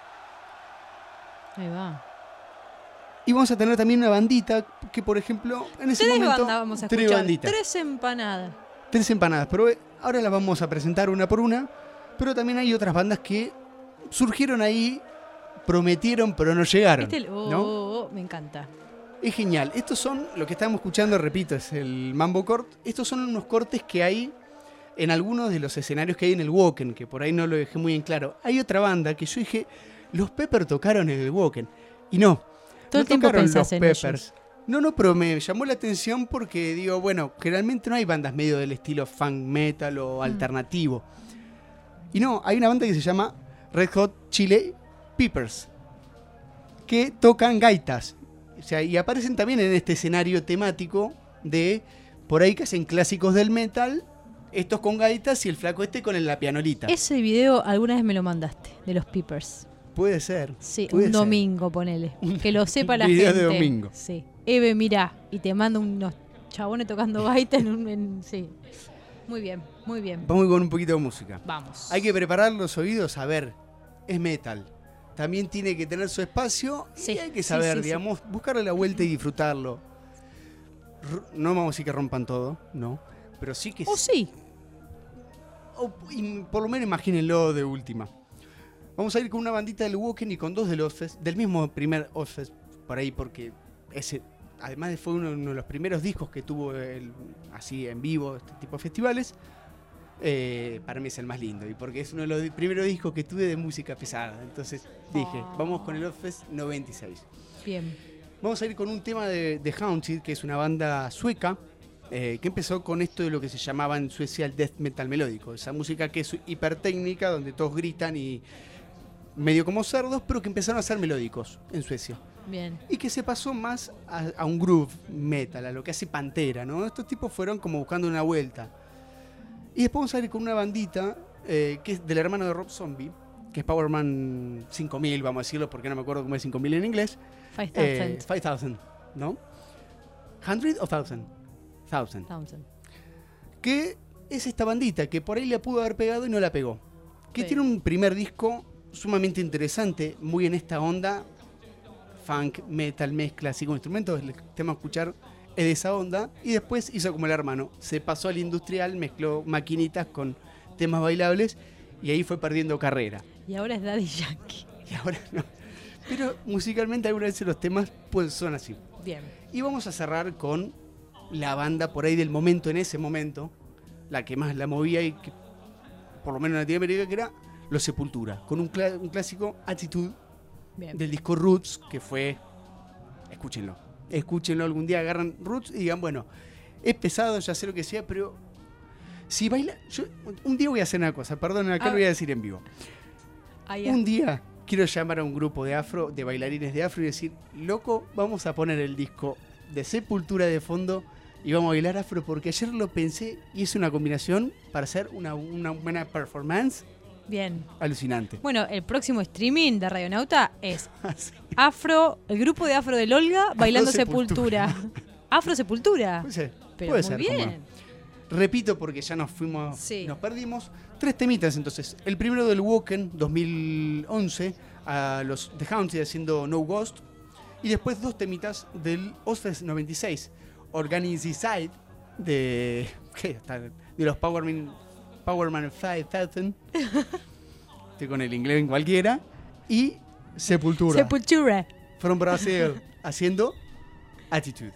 Ahí va. Y vamos a tener también una bandita que, por ejemplo, en ese 3 momento... bandas vamos a tres escuchar. banditas. 3 empanadas. 3 empanadas, pero ahora las vamos a presentar una por una. Pero también hay otras bandas que surgieron ahí, prometieron, pero no llegaron. ¿no? Me encanta. Es genial. Estos son, lo que estamos escuchando, repito, es el Mambo Court. Estos son unos cortes que hay en algunos de los escenarios que hay en el Wacken, que por ahí no lo dejé muy en claro. Hay otra banda que yo dije, los Pepper tocaron en el Wacken. Y no, Todo no el tiempo tocaron pensás los en Peppers. ellos. No, pero me llamó la atención porque digo, bueno, generalmente no hay bandas medio del estilo funk metal o alternativo. Y no, hay una banda que se llama Red Hot Chili Peppers, que tocan gaitas. O sea, y aparecen también en este escenario temático de, por ahí que hacen clásicos del metal, estos con gaitas y el flaco este con la pianolita. Ese video alguna vez me lo mandaste, de los Peppers. Puede ser. Sí, puede un ser. domingo, ponele. Que lo sepa la video gente. de domingo. Sí. Eve, mirá, y te mando unos chabones tocando gaita sí. Muy bien, muy bien. Vamos con un poquito de música. Vamos. Hay que preparar los oídos, a ver, es metal. También tiene que tener su espacio Sí, y hay que sí, saber, sí, sí. digamos, buscarle la vuelta y disfrutarlo. No vamos a decir que rompan todo, no. Pero sí que... Oh, sí. Por lo menos imagínenlo de última. Vamos a ir con una bandita del Wacken y con 2 del Ozzfest, del mismo primer Ozzfest, por ahí, porque ese, además fue uno de los primeros discos que tuvo así en vivo, este tipo de festivales. para mí es el más lindo y porque es uno de los primeros discos que tuve de música pesada. Entonces dije, vamos con el Oddfest 96. Bien. Vamos a ir con un tema de Haunted, que es una banda sueca que empezó con esto de lo que se llamaba en Suecia el death metal melódico. Esa música que es hipertécnica, donde todos gritan y medio como cerdos, pero que empezaron a ser melódicos en Suecia. Bien. Y que se pasó más a un groove metal, a lo que hace Pantera, ¿no? Estos tipos fueron como buscando una vuelta. Y después vamos a ir con una bandita que es del hermano de Rob Zombie, que es Powerman 5000, vamos a decirlo, porque no me acuerdo cómo es 5000 en inglés. 5000, ¿no? 100 o 1000. 1000. Que es esta bandita que por ahí le pudo haber pegado y no la pegó. Que tiene un primer disco sumamente interesante, muy en esta onda, funk, metal, mezcla, así con instrumentos. El tema a escuchar es de esa onda. Y después hizo como el hermano, se pasó al industrial, mezcló maquinitas con temas bailables y ahí fue perdiendo carrera. Y ahora es Daddy Yankee. Y ahora no. Pero musicalmente algunas veces los temas pues son así. Bien. Y vamos a cerrar con la banda por ahí del momento, en ese momento, la que más la movía y que, por lo menos en Latinoamérica, que era Los Sepultura, con un clásico Attitude. Bien. Del disco Roots, que fue, escúchenlo algún día, agarran Roots y digan, bueno, es pesado, ya sé lo que sea, pero si baila, yo un día voy a hacer una cosa, perdón, acá lo voy a decir en vivo. Un día quiero llamar a un grupo de bailarines de afro y decir, loco, vamos a poner el disco de Sepultura de fondo y vamos a bailar afro, porque ayer lo pensé y es una combinación para hacer una buena performance. Bien. Alucinante. Bueno, el próximo streaming de Radionauta es Afro, el grupo de Afro del Olga bailando Sepultura. Afro Sepultura. Puede ser, bien. Repito porque ya nos fuimos, nos perdimos. 3 temitas entonces. El primero del Woken 2011, a los The Haunted haciendo No Ghost. Y después 2 temitas del Ozzfest 96. Organicide de los Powerman 5000. Estoy con el inglés en cualquiera. Y Sepultura. From Brazil haciendo Attitude.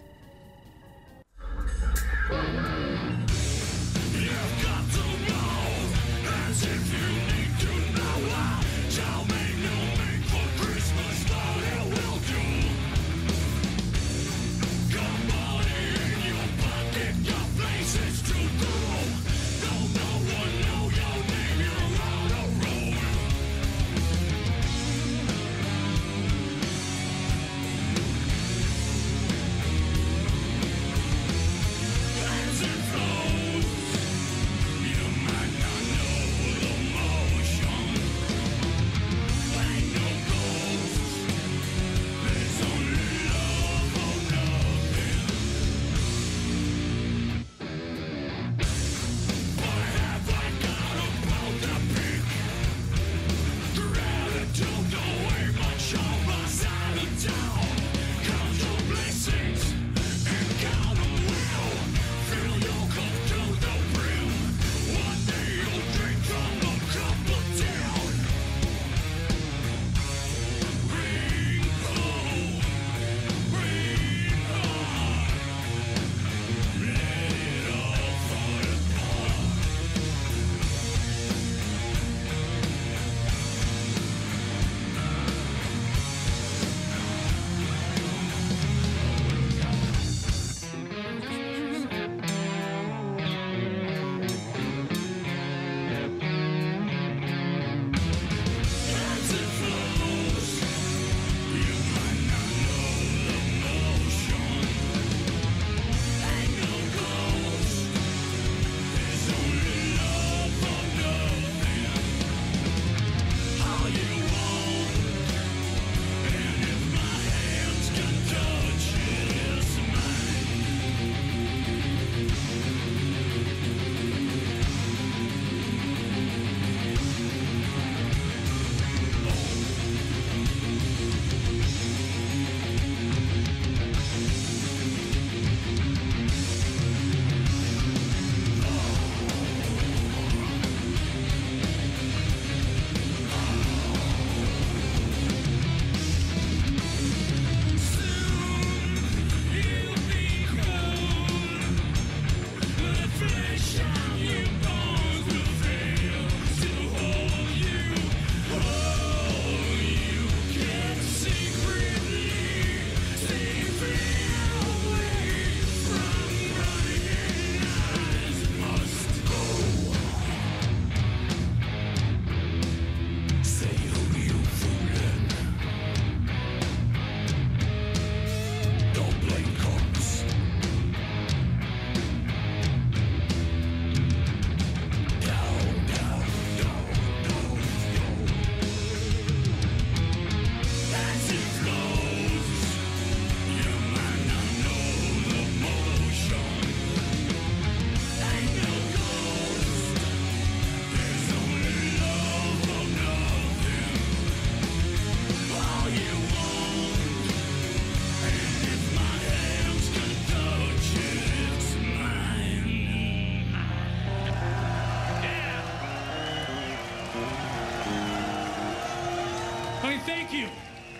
Thank you.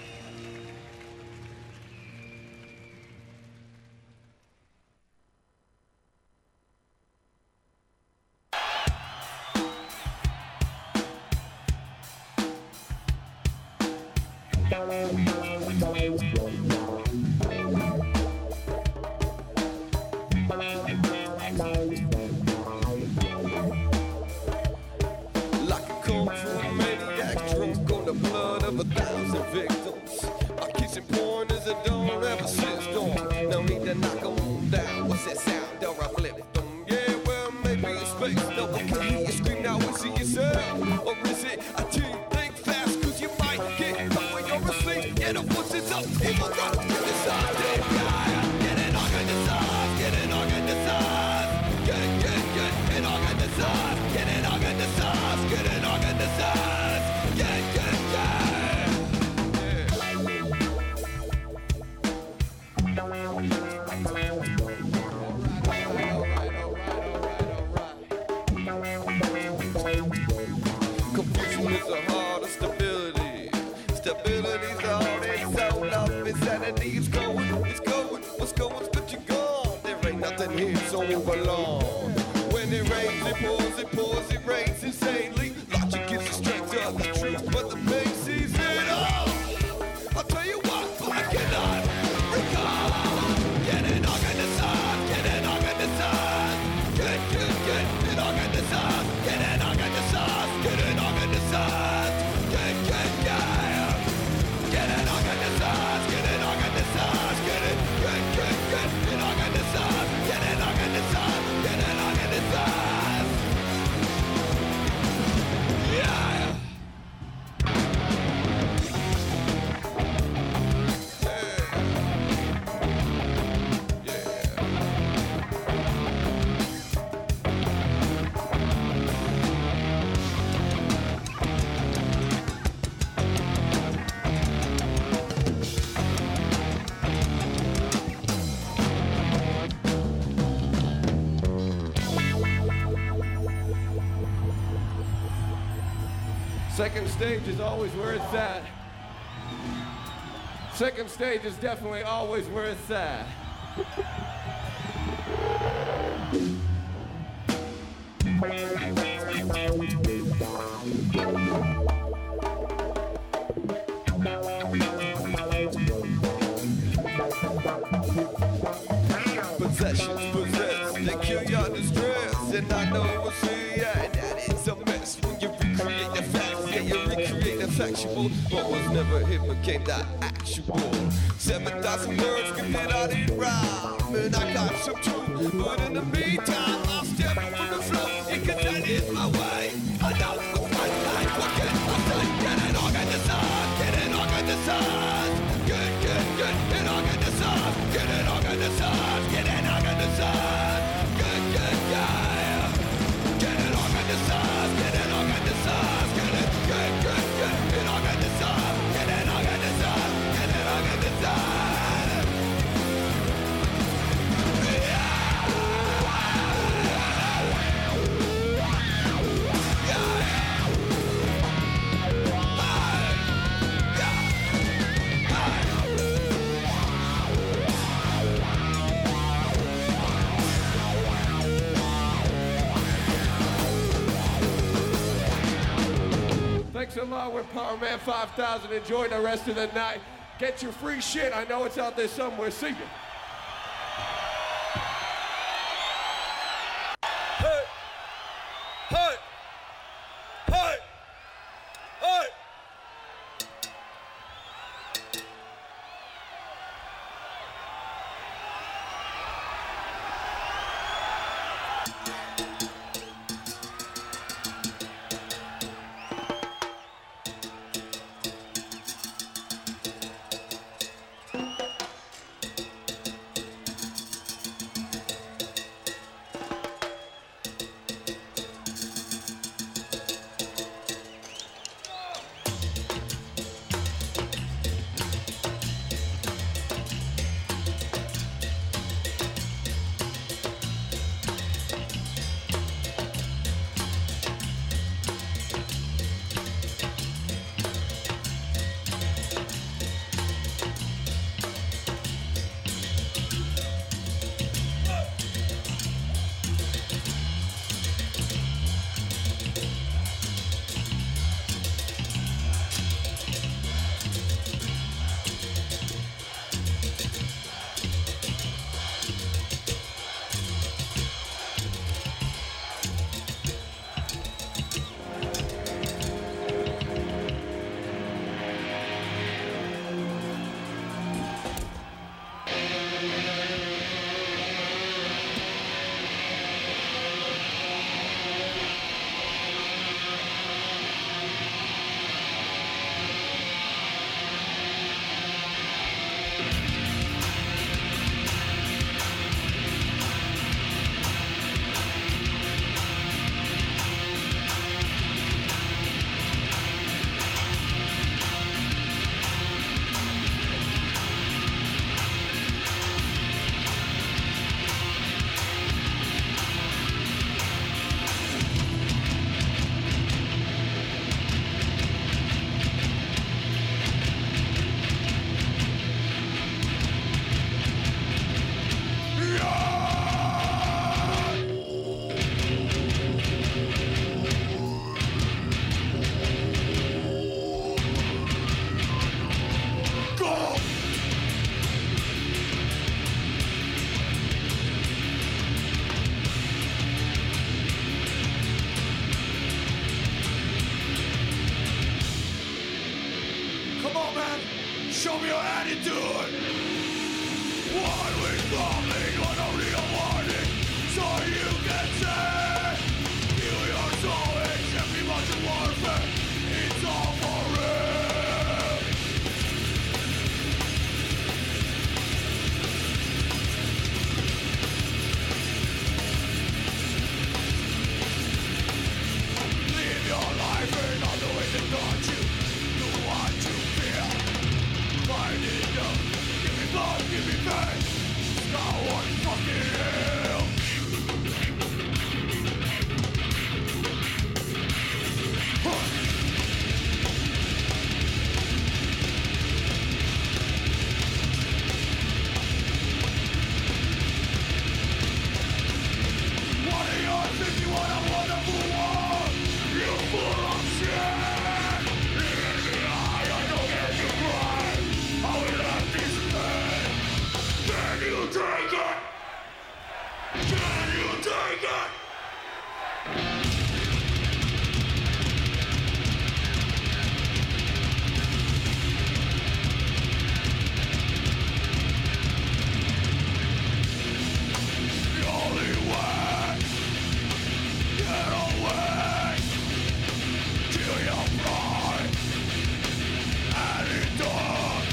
Like a kung fu maniac, drunk on the blood of 1,000 victims. My kitchen pointers that don't ever sit still. No need to knock 'em down. What's that sound? Or I flip them. Yeah, well, maybe it's space. No one can hear you scream now. Is it yourself? Or is it I tell you think fast? Cause you might get caught when you're asleep. Yeah, the voices up. People got to get inside. Get it organized. Get it organized. Get it organized. Get it organized. Get it organized. Confusion is the heart of stability. Stability's all it's all up. Insanity is going, it's going. What's going, but you're gone. There ain't nothing here so belong. When it rains, it pours, it rains insanely. Logic gives the strength of the truth, but the pain sees it all. I'll tell you what, I cannot recall. Get it organized, get it organized. Get it organized, get it organized, get it organized. Get it organized, get it organized, get it organized, get it organized, get it organized, get it organized. Yeah. Second stage is always where it's at. Second stage is definitely always where it's at. Possessions possess, they kill your distress. And I know what's here, and that is a mess. When you recreate the facts, yeah, you recreate the factual. What was never here became that actual. 7,000 words can fit out in rhyme, and I got some truth. But in the meantime, I'll step from the flow, because that is my way. I know what's my life, what can I say? Get it organized, get it organized. Get it organized, get it organized, get it organized. Get it organized, get it organized, get it organized, get it organized, get it organized. Thanks a lot. We're Power Man 5000. Enjoy the rest of the night. Get your free shit. I know it's out there somewhere. See you. Hey! Hey! Hey! Hey! show me your attitude. What we coming on a real warning, so you can say, feel your soul, it's every much warfare, it's all for real. Live your life in all the ways that taught you. Do what you feel. Find it up. Give me blood, give me pain. Scar one fucking hell. What are you thinking? What a wonderful world. You full of shit. In the eye, I don't get to cry. I will have this pain. Can you take it? Can you take it? The only way, get away, till your pride and endure.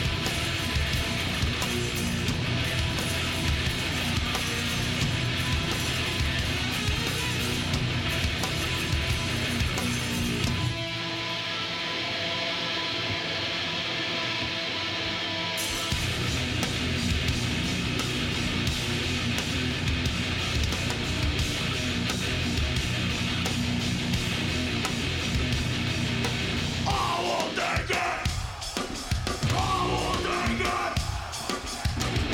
I will take it. I will take it.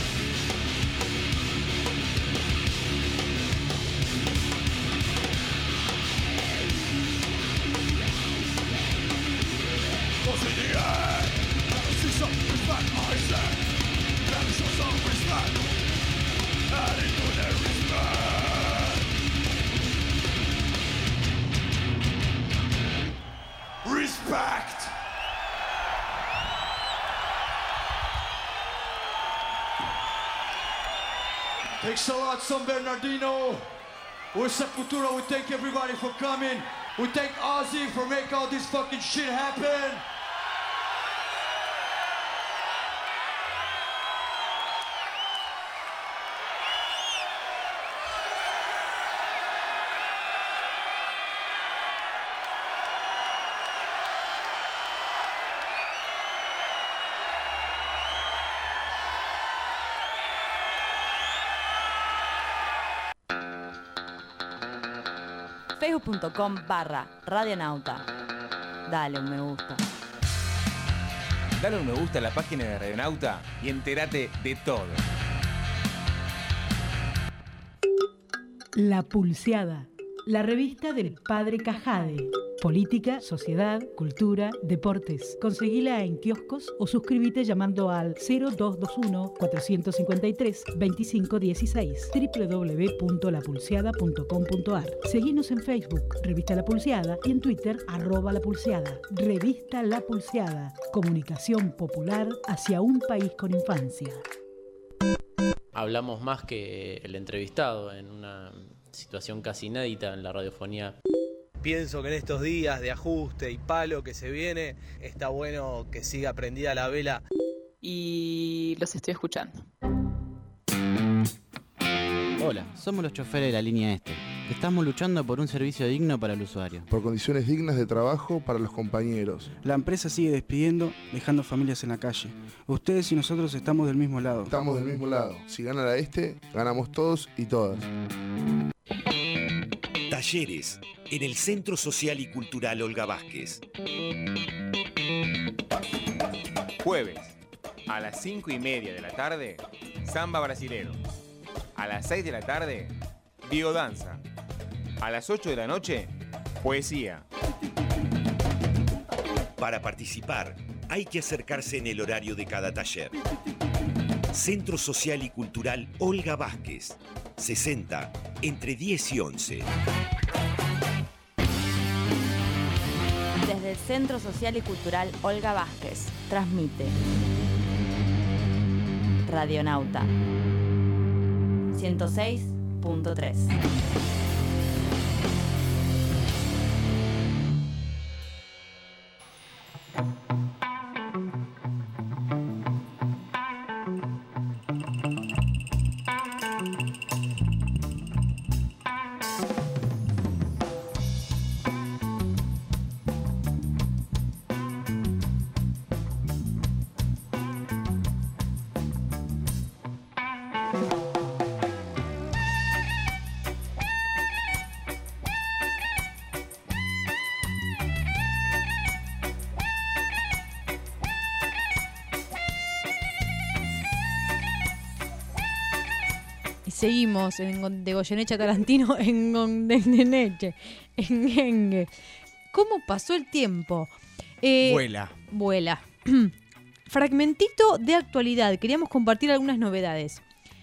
Cause in the end, see some respect, I say. Gotta show some respect. And into their respect. Respect. Thanks a lot, San Bernardino. We're Sepultura. We thank everybody for coming. We thank Ozzy for making all this fucking shit happen. Facebook.com/Radionauta. Dale un me gusta. Dale un me gusta a la página de Radionauta y entérate de todo. La Pulseada, la revista del Padre Cajade. Política, sociedad, cultura, deportes. Conseguila en kioscos o suscríbete llamando al 0221-453-2516 www.lapulseada.com.ar. Seguinos en Facebook, Revista La Pulseada, y en Twitter, @lapulseada. Revista La Pulseada. Comunicación popular hacia un país con infancia. Hablamos más que el entrevistado en una situación casi inédita en la radiofonía. Pienso que en estos días de ajuste y palo que se viene, está bueno que siga prendida la vela. Y los estoy escuchando. Hola, somos los choferes de la línea este. Estamos luchando por un servicio digno para el usuario. Por condiciones dignas de trabajo para los compañeros. La empresa sigue despidiendo, dejando familias en la calle. Ustedes y nosotros estamos del mismo lado. Estamos del mismo lado. Si gana la este, ganamos todos y todas. Talleres en el Centro Social y Cultural Olga Vázquez. Jueves, a las 5:30 de la tarde, samba brasilero. A las 6 de la tarde, biodanza. A las 8 de la noche, poesía. Para participar, hay que acercarse en el horario de cada taller. Centro Social y Cultural Olga Vázquez, 60, entre 10 y 11. Desde el Centro Social y Cultural Olga Vázquez. Transmite Radionauta 106.3. Seguimos de Goyeneche a Tarantino en Goyeneche, en Gengue. ¿Cómo pasó el tiempo? Vuela. Fragmentito de actualidad. Queríamos compartir algunas novedades.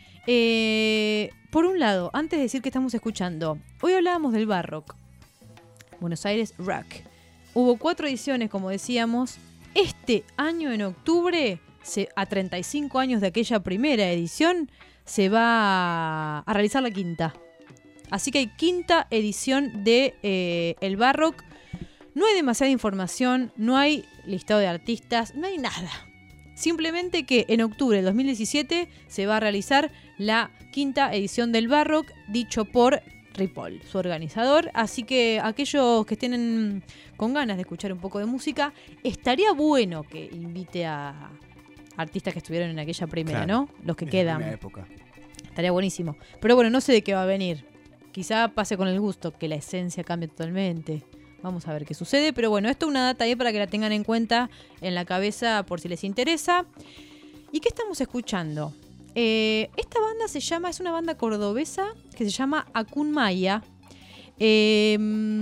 Por un lado, antes de decir que estamos escuchando, hoy hablábamos del Barrock. Buenos Aires Rock. Hubo 4 ediciones, como decíamos. Este año, en octubre, a 35 años de aquella primera edición, se va a realizar la quinta. Así que hay quinta edición de el Barrock. No hay demasiada información, no hay listado de artistas, no hay nada. Simplemente que en octubre del 2017 se va a realizar la quinta edición del Barrock, dicho por Ripoll, su organizador. Así que aquellos que estén con ganas de escuchar un poco de música, estaría bueno que invite a artistas que estuvieron en aquella primera, claro, ¿no? Los que quedan. Época. Estaría buenísimo. Pero bueno, no sé de qué va a venir. Quizá pase con el gusto, que la esencia cambie totalmente. Vamos a ver qué sucede. Pero bueno, esto es una data ahí para que la tengan en cuenta en la cabeza por si les interesa. ¿Y qué estamos escuchando? Esta banda es una banda cordobesa que se llama Acunmaya. Y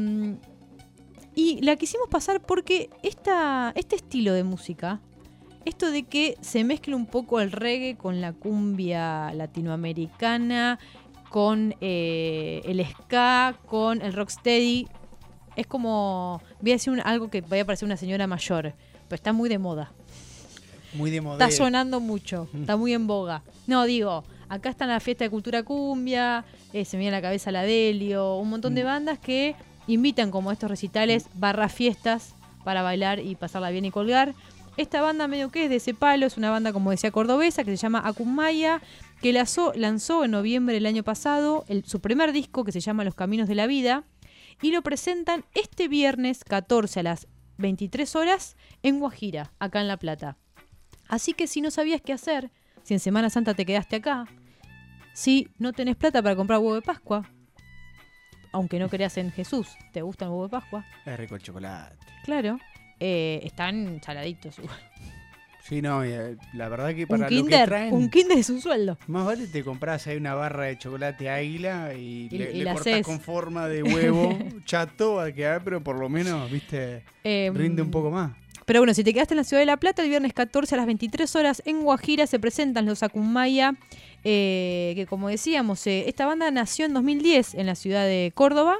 la quisimos pasar porque este estilo de música, esto de que se mezcle un poco el reggae con la cumbia latinoamericana, con el ska, con el rocksteady, es como, voy a decir algo que vaya a parecer una señora mayor, pero está muy de moda. Muy de moda. Está sonando mucho, está muy en boga. No, digo, acá está la fiesta de cultura cumbia, se me viene a la cabeza la Delio, un montón de bandas que invitan como estos recitales / fiestas para bailar y pasarla bien y colgar. Esta banda medio que es de ese palo, es una banda, como decía, cordobesa, que se llama Acunmaya, que lanzó en noviembre del año pasado su primer disco, que se llama Los Caminos de la Vida, y lo presentan este viernes 14 a las 23 horas en Guajira, acá en La Plata. Así que si no sabías qué hacer, si en Semana Santa te quedaste acá, si no tenés plata para comprar huevo de Pascua, aunque no creas en Jesús, ¿te gusta el huevo de Pascua? Es rico el chocolate. Claro. Están saladitos. Sí, no, la verdad que para lo que traen... Un Kinder es un sueldo. Más vale te compras ahí una barra de chocolate Águila y le cortás haces con forma de huevo chato, va a quedar, pero por lo menos, viste, rinde un poco más. Pero bueno, si te quedaste en la ciudad de La Plata, el viernes 14 a las 23 horas en Guajira se presentan los Acunmaya, que como decíamos, esta banda nació en 2010 en la ciudad de Córdoba.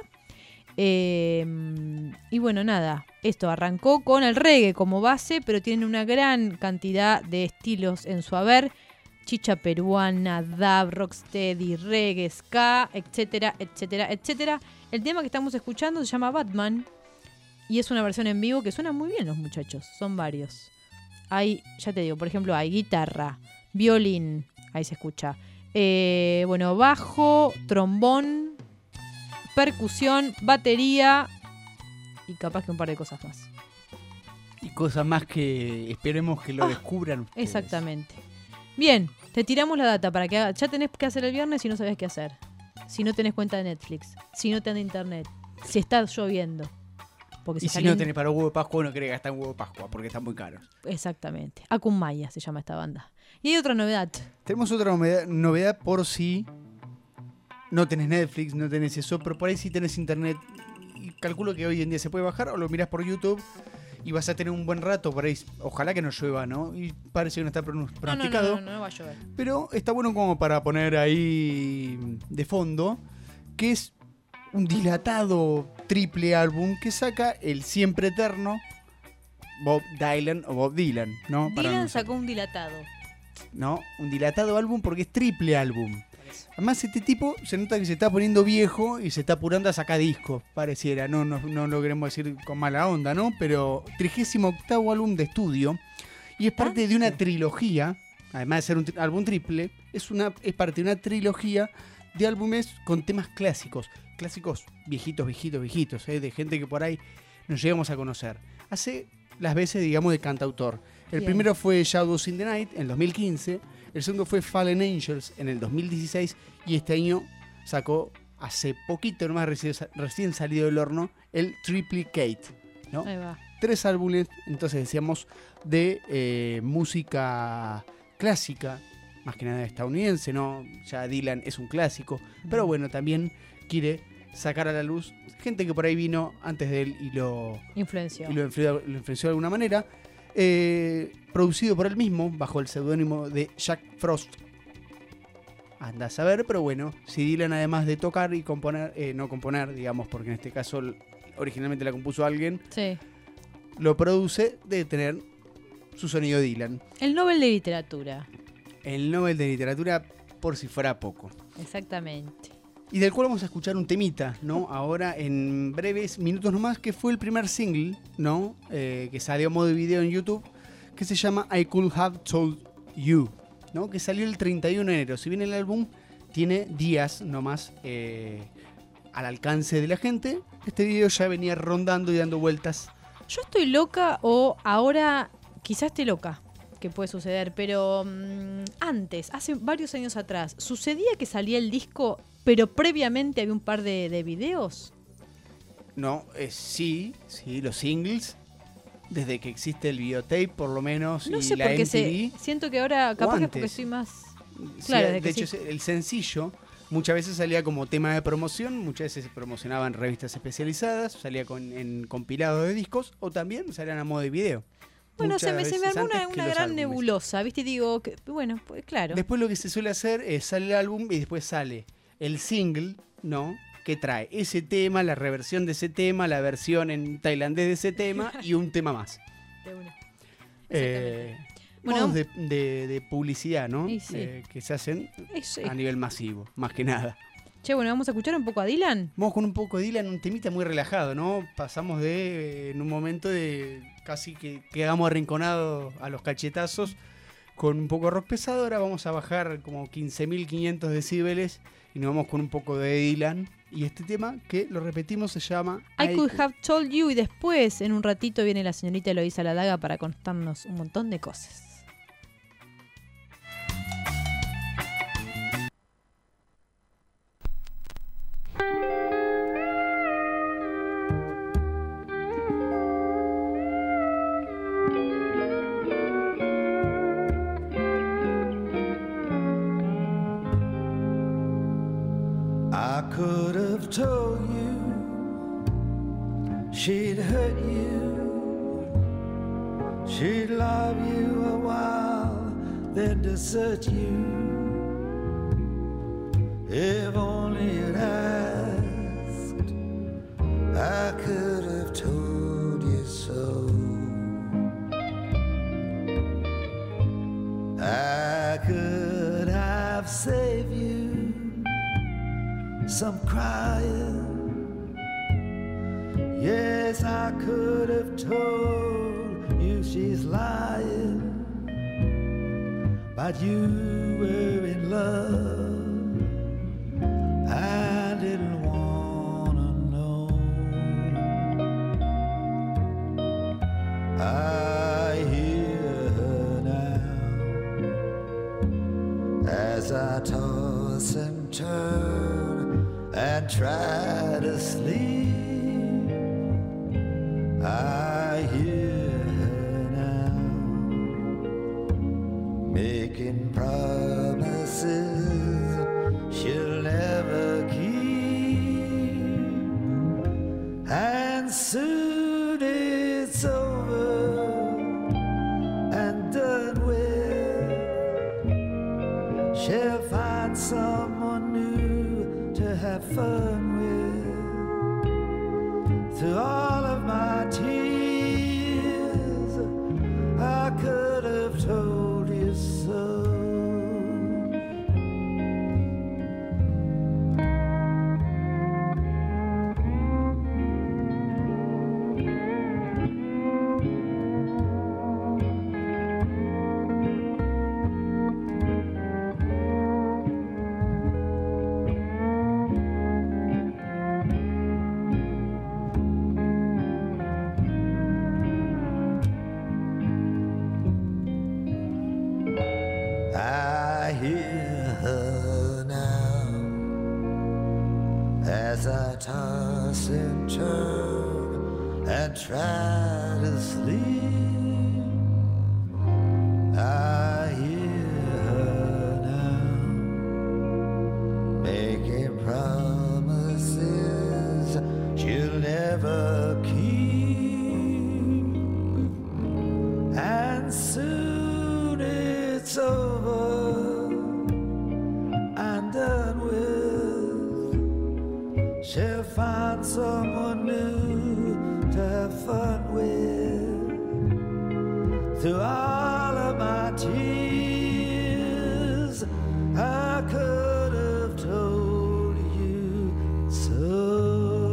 Y bueno, nada, esto arrancó con el reggae como base, pero tienen una gran cantidad de estilos en su haber: chicha peruana, dub, rocksteady, reggae, ska, etcétera, etcétera, etcétera. El tema que estamos escuchando se llama Batman y es una versión en vivo que suena muy bien los muchachos, son varios. Hay, ya te digo, por ejemplo, hay guitarra, violín, ahí se escucha, bueno, bajo, trombón, percusión, batería y capaz que un par de cosas más. Y cosas más que esperemos que lo descubran ustedes. Exactamente. Bien, te tiramos la data para que ya tenés que hacer el viernes si no sabés qué hacer. Si no tenés cuenta de Netflix, si no tenés internet, si está lloviendo. Porque y si no tenés para huevo de Pascua, no querés gastar en huevo de Pascua porque están muy caros. Exactamente. Acunmaya se llama esta banda. Y hay otra novedad. Tenemos otra novedad por si no tenés Netflix, no tenés eso, pero por ahí sí tenés internet. Y calculo que hoy en día se puede bajar o lo mirás por YouTube y vas a tener un buen rato por ahí. Ojalá que no llueva, ¿no? Y parece que no está pronosticado. No va a llover. Pero está bueno como para poner ahí de fondo, que es un dilatado triple álbum que saca el Siempre Eterno Bob Dylan o Bob Dylan, ¿no? Para Dylan nosotros. sacó un dilatado. ¿No? Un dilatado álbum porque es triple álbum. Además, este tipo se nota que se está poniendo viejo y se está apurando a sacar discos, pareciera. No lo queremos decir con mala onda, ¿no? Pero 38º álbum de estudio y es parte de una trilogía, además de ser un álbum triple, es parte de una trilogía de álbumes con temas clásicos. Clásicos viejitos, de gente que por ahí nos llegamos a conocer. Hace las veces, digamos, de cantautor. El Bien. primero fue Shadows in the Night en 2015, el segundo fue Fallen Angels en el 2016 y este año sacó, hace poquito nomás recién salido del horno, el Triplicate, ¿no? Ahí va. 3 álbumes, entonces decíamos, de música clásica, más que nada estadounidense, ¿no? Ya Dylan es un clásico, pero bueno, también quiere sacar a la luz gente que por ahí vino antes de él y lo influenció de alguna manera. Producido por él mismo, bajo el seudónimo de Jack Frost. Anda a saber, pero bueno, si Dylan además de tocar y componer, no componer, digamos, porque en este caso originalmente la compuso alguien, sí, lo produce, debe tener su sonido Dylan. El Nobel de Literatura. El Nobel de Literatura, por si fuera poco. Exactamente. Y del cual vamos a escuchar un temita, ¿no? Ahora en breves minutos nomás, que fue el primer single, ¿no? Que salió a modo de video en YouTube, que se llama I Could Have Told You, ¿no? Que salió el 31 de enero. Si bien el álbum tiene días nomás al alcance de la gente, este video ya venía rondando y dando vueltas. Yo estoy loca o ahora quizás esté loca, que puede suceder, pero antes, hace varios años atrás, ¿sucedía que salía el disco pero previamente había un par de videos? No, sí, los singles, desde que existe el videotape por lo menos, No y sé la por qué MTV. siento que ahora capaz que es porque antes. soy más... Sí, Claro, de que hecho, sí. el sencillo muchas veces salía como tema de promoción, muchas veces se promocionaba en revistas especializadas, salía en compilados de discos o también salían a modo de video. Bueno, se Muchas me veces armó antes una que los gran álbumes. nebulosa, ¿viste? Y digo, que, bueno, pues claro. Después lo que se suele hacer es sale el álbum y después sale el single, ¿no? Que trae ese tema, la reversión de ese tema, la versión en tailandés de ese tema y un tema más. De una. Modos Bueno, de publicidad, ¿no? Y sí. Que se hacen Sí. a nivel masivo, más que nada. Che, bueno, vamos a escuchar un poco a Dylan. Vamos con un poco de Dylan, un temita muy relajado, ¿no? Pasamos en un momento de casi que quedamos arrinconados a los cachetazos con un poco de rock pesado. Ahora vamos a bajar como 15.500 decibeles y nos vamos con un poco de Dylan. Y este tema, que lo repetimos, se llama I Could Have Told You. Y después, en un ratito, viene la señorita Eloísa Ladaga para contarnos un montón de cosas. I could have told you she'd hurt you, she'd love you a while, then desert you. If only you'd asked, I could have told you so. I could have saved you some crying. Yes, I could have told you she's lying, but you were in love. I didn't wanna know. I hear her now as I toss and turn and try to sleep. I hear her now making promises she'll never keep, and soon it's over and done with. She'll find someone new to have fun with. Through all of my tears, as I toss and turn and try to sleep. I hear her now making promises she'll never keep, and soon it's over and done with. She'll find someone new to have fun with. Through all of my tears, I could have told you so.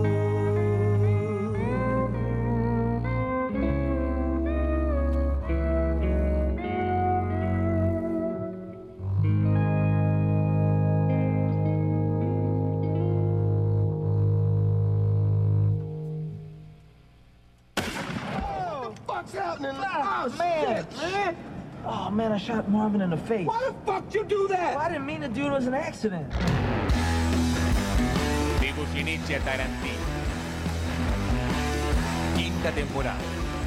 What's happening? Oh, man. Oh, man, I shot Marvin in the face. Why the fuck you do that? Well, I didn't mean to do it. It was an accident. De Goyeneche a Tarantino. Quinta temporada.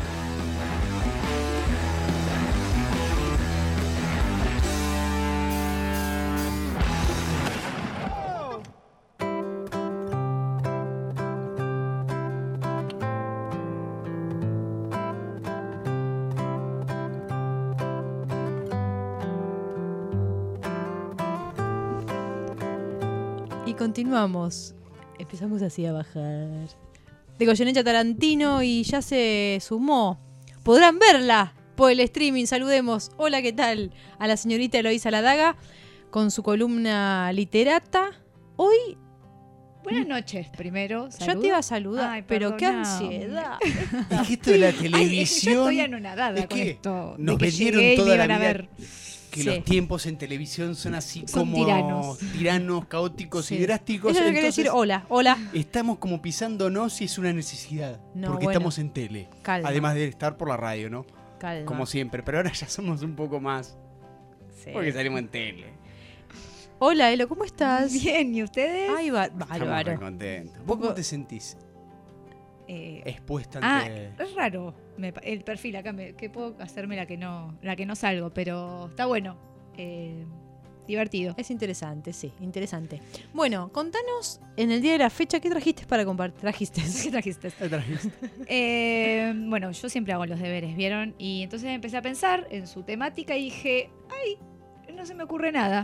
Y continuamos. Empezamos así a bajar. De Goyeneche a Tarantino y ya se sumó. Podrán verla por el streaming. Saludemos. Hola, ¿qué tal? A la señorita Eloísa Ladaga con su columna literata. Hoy... Buenas noches, primero. Yo te iba a saludar, Ay, pero qué perdoname. ansiedad. Es que esto de la televisión... Yo estoy anonadada con esto. Nos de que vendieron llegué y me toda la iban a vida ver. que Sí. los tiempos en televisión son así Son como tiranos. caóticos Sí. y drásticos. Eso no quiere decir hola, hola. Estamos como pisándonos y es una necesidad. No, porque bueno. estamos en tele. Calma. Además de estar por la radio, ¿no? Calma. Como siempre. Pero ahora ya somos un poco más. Sí. Porque salimos en tele. Hola, Elo, ¿cómo estás? Bien, ¿y ustedes? Ay, Estamos bárbaro. muy contentos. ¿Vos cómo te sentís? Expuesta ante... Es raro el perfil acá, que puedo hacerme la que no salgo, pero está bueno, divertido. Es interesante, sí, interesante. Bueno, contanos en el día de la fecha, ¿qué trajiste para compartir? ¿Qué trajiste? Bueno, yo siempre hago los deberes, ¿vieron? Y entonces empecé a pensar en su temática y dije, ay, no se me ocurre nada.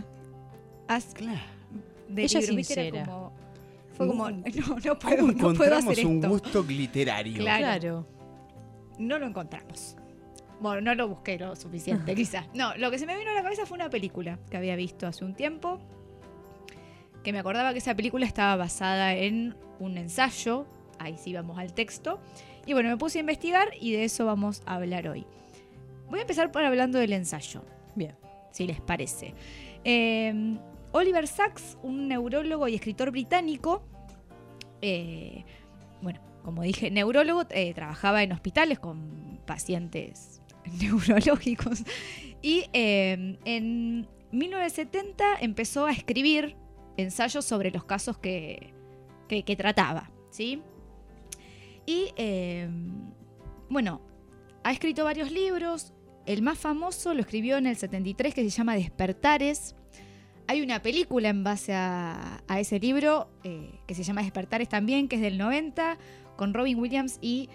De Ella es libros, ¿viste? Era sincera. fue como, no ¿Cómo puedo encontramos hacer un esto. gusto literario? Claro. No lo encontramos. Bueno, no lo busqué lo suficiente, quizás. No, lo que se me vino a la cabeza fue una película que había visto hace un tiempo, que me acordaba que esa película estaba basada en un ensayo. Ahí sí vamos al texto. Y bueno, me puse a investigar y de eso vamos a hablar hoy. Voy a empezar por hablando del ensayo. Bien. Si les parece. Oliver Sacks, un neurólogo y escritor británico, bueno, como dije, neurólogo, trabajaba en hospitales con pacientes neurológicos y en 1970 empezó a escribir ensayos sobre los casos que trataba, ¿sí? Y bueno, ha escrito varios libros. El más famoso lo escribió en el 73, que se llama Despertares. Hay una película en base a ese libro que se llama Despertares también, que es del 90, con Robin Williams y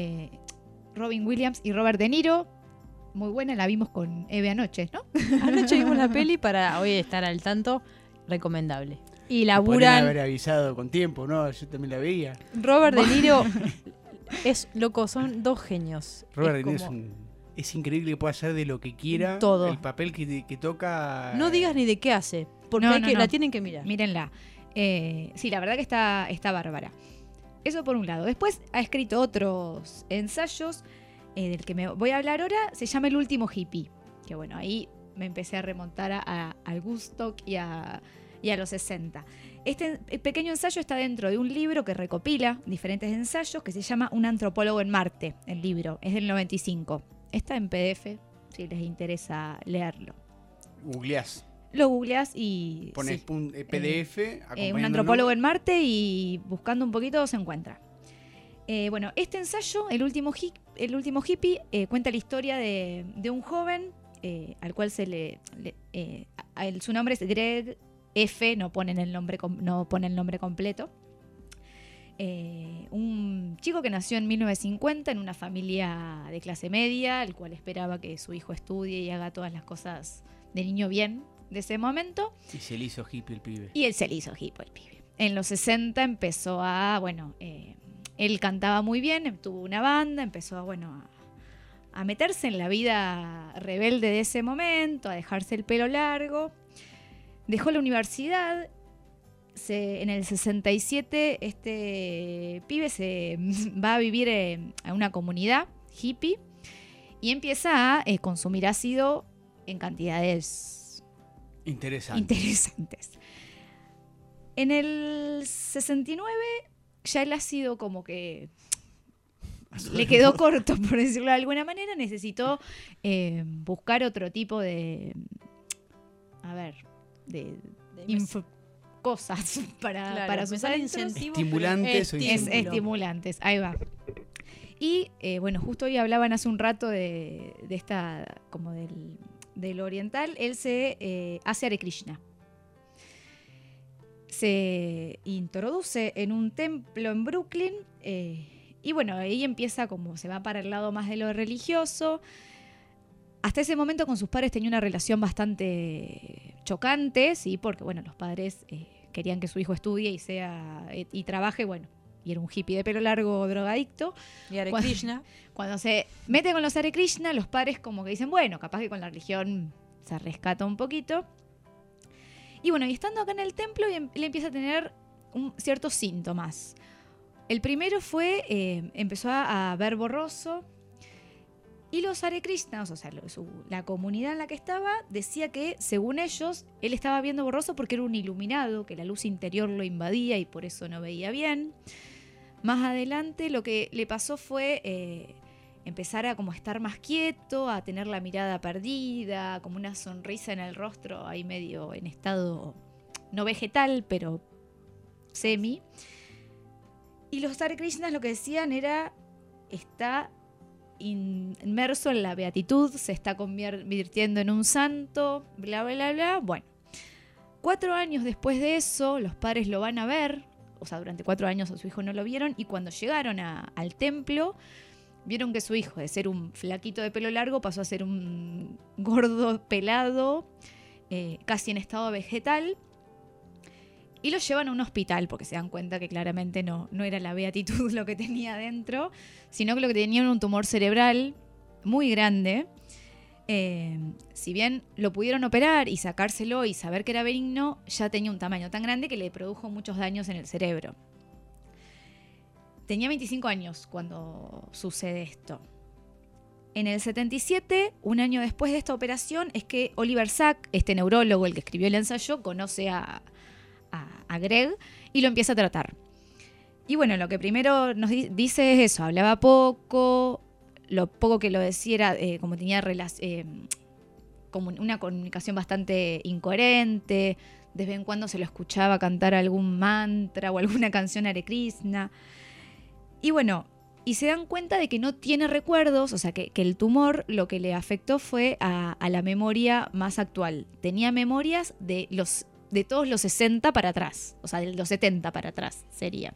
Robert De Niro. Muy buena, la vimos con Eve anoche, ¿no? Anoche vimos la peli para hoy estar al tanto, recomendable. Y Podrían laburan... haber avisado con tiempo, ¿no? Yo también la veía. Robert De Niro es loco, son dos genios. Robert Es De Niro como- es increíble que pueda hacer de lo que quiera. Todo. El papel que toca. No digas ni de qué hace, porque No, la tienen que mirar. Mírenla. Sí, la verdad que está bárbara. Eso por un lado. Después ha escrito otros ensayos. Del que me voy a hablar ahora se llama El último hippie. Que bueno, ahí me empecé a remontar al Woodstock y a los 60. Este pequeño ensayo está dentro de un libro que recopila diferentes ensayos que se llama Un antropólogo en Marte. El libro es del 95. Está en PDF, si les interesa leerlo. Googleás. lo googleás y... Pones PDF, un antropólogo en Marte y buscando un poquito se encuentra. Bueno, este ensayo, el último hippie, cuenta la historia de un joven al cual su nombre es Greg F., no ponen el nombre completo. Un chico que nació en 1950 en una familia de clase media, el cual esperaba que su hijo estudie y haga todas las cosas de niño bien de ese momento. Y se le hizo hippie el pibe. En los 60 empezó a, él cantaba muy bien, tuvo una banda, empezó a meterse en la vida rebelde de ese momento, a dejarse el pelo largo. Dejó la universidad. En el 67 este pibe se va a vivir a una comunidad hippie y empieza a consumir ácido en cantidades interesantes. En el 69 ya el ácido como que le quedó corto, por decirlo de alguna manera. Necesitó buscar otro tipo de cosas para sus adentros. Estimulantes o estimulantes, ahí va. Y justo hoy hablaban hace un rato de esta, como del oriental. Él se hace Hare Krishna. Se introduce en un templo en Brooklyn y ahí empieza como se va para el lado más de lo religioso. Hasta ese momento con sus padres tenía una relación bastante chocante, ¿sí? Porque los padres querían que su hijo estudie y trabaje, y era un hippie de pelo largo, drogadicto. Y Hare Krishna. Cuando se mete con los Hare Krishna, los padres como que dicen, capaz que con la religión se rescata un poquito. Y estando acá en el templo, él empieza a tener ciertos síntomas. El primero fue, empezó a ver borroso. Y los Hare Krishnas, o sea, la comunidad en la que estaba, decía que, según ellos, él estaba viendo borroso porque era un iluminado, que la luz interior lo invadía y por eso no veía bien. Más adelante lo que le pasó fue empezar a como estar más quieto, a tener la mirada perdida, como una sonrisa en el rostro, ahí medio en estado no vegetal, pero semi. Y los Hare Krishnas lo que decían era, está inmerso en la beatitud, se está convirtiendo en un santo, bla, bla, bla. 4 años después de eso, los padres lo van a ver, o sea, durante 4 años a su hijo no lo vieron, y cuando llegaron al templo, vieron que su hijo, de ser un flaquito de pelo largo, pasó a ser un gordo pelado, casi en estado vegetal, y lo llevan a un hospital porque se dan cuenta que claramente no era la beatitud lo que tenía adentro, sino que lo que tenía era un tumor cerebral muy grande. Si bien lo pudieron operar y sacárselo y saber que era benigno, ya tenía un tamaño tan grande que le produjo muchos daños en el cerebro. Tenía 25 años cuando sucede esto. En el 77, un año después de esta operación, es que Oliver Sacks, este neurólogo, el que escribió el ensayo, conoce a Greg y lo empieza a tratar. Y lo que primero nos dice es eso, hablaba poco, lo poco que lo decía era como tenía como una comunicación bastante incoherente, de vez en cuando se lo escuchaba cantar algún mantra o alguna canción Hare Krishna. Y se dan cuenta de que no tiene recuerdos, o sea, que el tumor lo que le afectó fue a la memoria más actual. Tenía memorias de todos los 60 para atrás, o sea, de los 70 para atrás sería.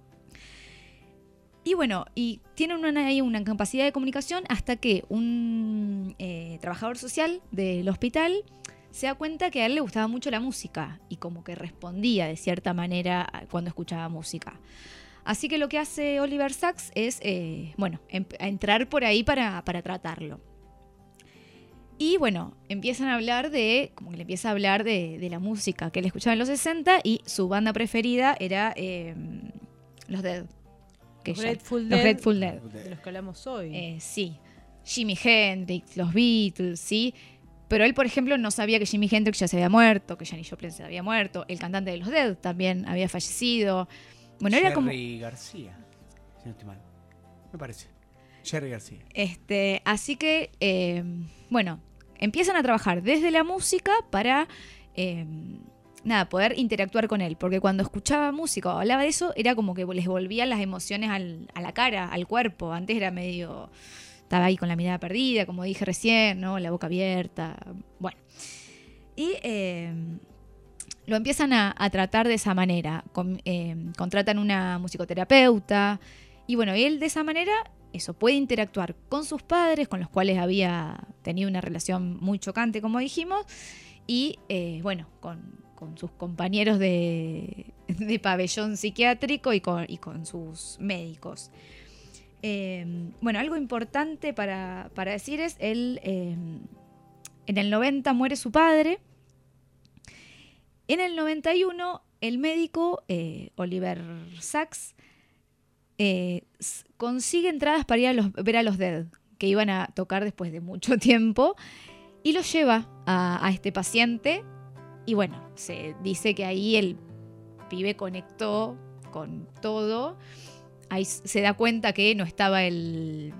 Y tienen ahí una capacidad de comunicación hasta que un trabajador social del hospital se da cuenta que a él le gustaba mucho la música y como que respondía de cierta manera cuando escuchaba música. Así que lo que hace Oliver Sacks es, entrar por ahí para tratarlo. Y empiezan a hablar como que le empieza a hablar de la música que él escuchaba en los 60 y su banda preferida era los Dead. Los Grateful Dead. De los que hablamos hoy. Sí. Jimi Hendrix, los Beatles, sí. Pero él, por ejemplo, no sabía que Jimi Hendrix ya se había muerto, que Janis Joplin se había muerto. El cantante de los Dead también había fallecido. Era como... Jerry García, si no estoy mal. Me parece. Jerry García. Así que, empiezan a trabajar desde la música para nada, poder interactuar con él, porque cuando escuchaba música o hablaba de eso, era como que les volvían las emociones a la cara, al cuerpo. Antes era medio, estaba ahí con la mirada perdida, como dije recién, ¿no? La boca abierta, bueno. Y lo empiezan a tratar de esa manera, contratan una musicoterapeuta, y bueno, él de esa manera, eso, puede interactuar con sus padres, con los cuales había tenido una relación muy chocante, como dijimos, y bueno, con sus compañeros de pabellón psiquiátrico y con sus médicos. Bueno, algo importante para decir es, él en el 90 muere su padre. En el 91 el médico Oliver Sacks consigue entradas para ir a ver a los Dead, que iban a tocar después de mucho tiempo, y lo lleva a este paciente. Y bueno, se dice que ahí el pibe conectó con todo. Ahí se da cuenta que no estaba el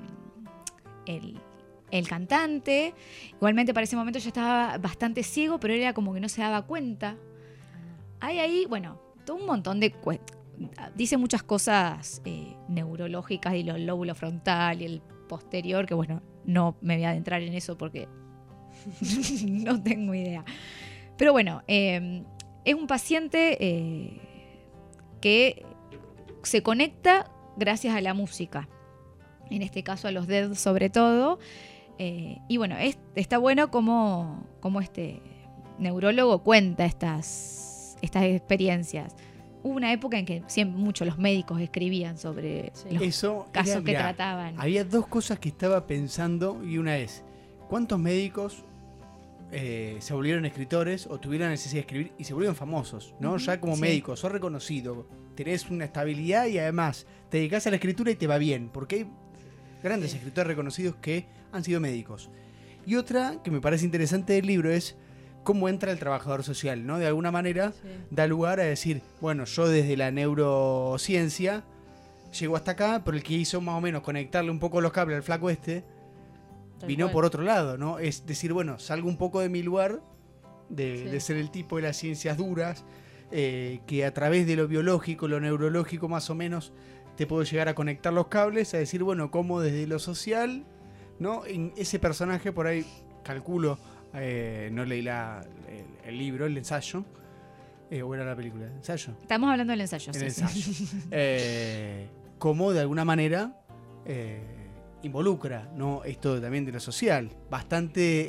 cantante. Igualmente para ese momento ya estaba bastante ciego, pero era como que no se daba cuenta. Hay ahí, bueno, todo un montón de... Dice muchas cosas neurológicas, y el lóbulo frontal y el posterior, que bueno, no me voy a adentrar en eso porque no tengo idea. Pero bueno, es un paciente que se conecta gracias a la música. En este caso a los Dead sobre todo. Y bueno, está bueno como este neurólogo cuenta estas experiencias. Hubo una época en que muchos los médicos escribían sobre los casos que trataban. Había dos cosas que estaba pensando, y una es, ¿cuántos médicos se volvieron escritores o tuvieron la necesidad de escribir y se volvieron famosos, ¿no? Ya como médicos, sos reconocido, tenés una estabilidad y además te dedicás a la escritura y te va bien, porque hay grandes escritores reconocidos que han sido médicos. Y otra que me parece interesante del libro es cómo entra el trabajador social, ¿no? De alguna manera da lugar a decir, bueno, yo desde la neurociencia llego hasta acá, pero el que hizo más o menos conectarle un poco los cables al flaco vino por otro lado, ¿no? Es decir, bueno, salgo un poco de mi lugar, de ser el tipo de las ciencias duras, que a través de lo biológico, lo neurológico más o menos, te puedo llegar a conectar los cables, a decir, bueno, cómo desde lo social, ¿no? En ese personaje por ahí, calculo, no leí el libro, el ensayo, o era la película, ¿el ensayo? Estamos hablando del ensayo, el ensayo. Cómo de alguna manera... involucra, ¿no? Esto también de lo social. Bastante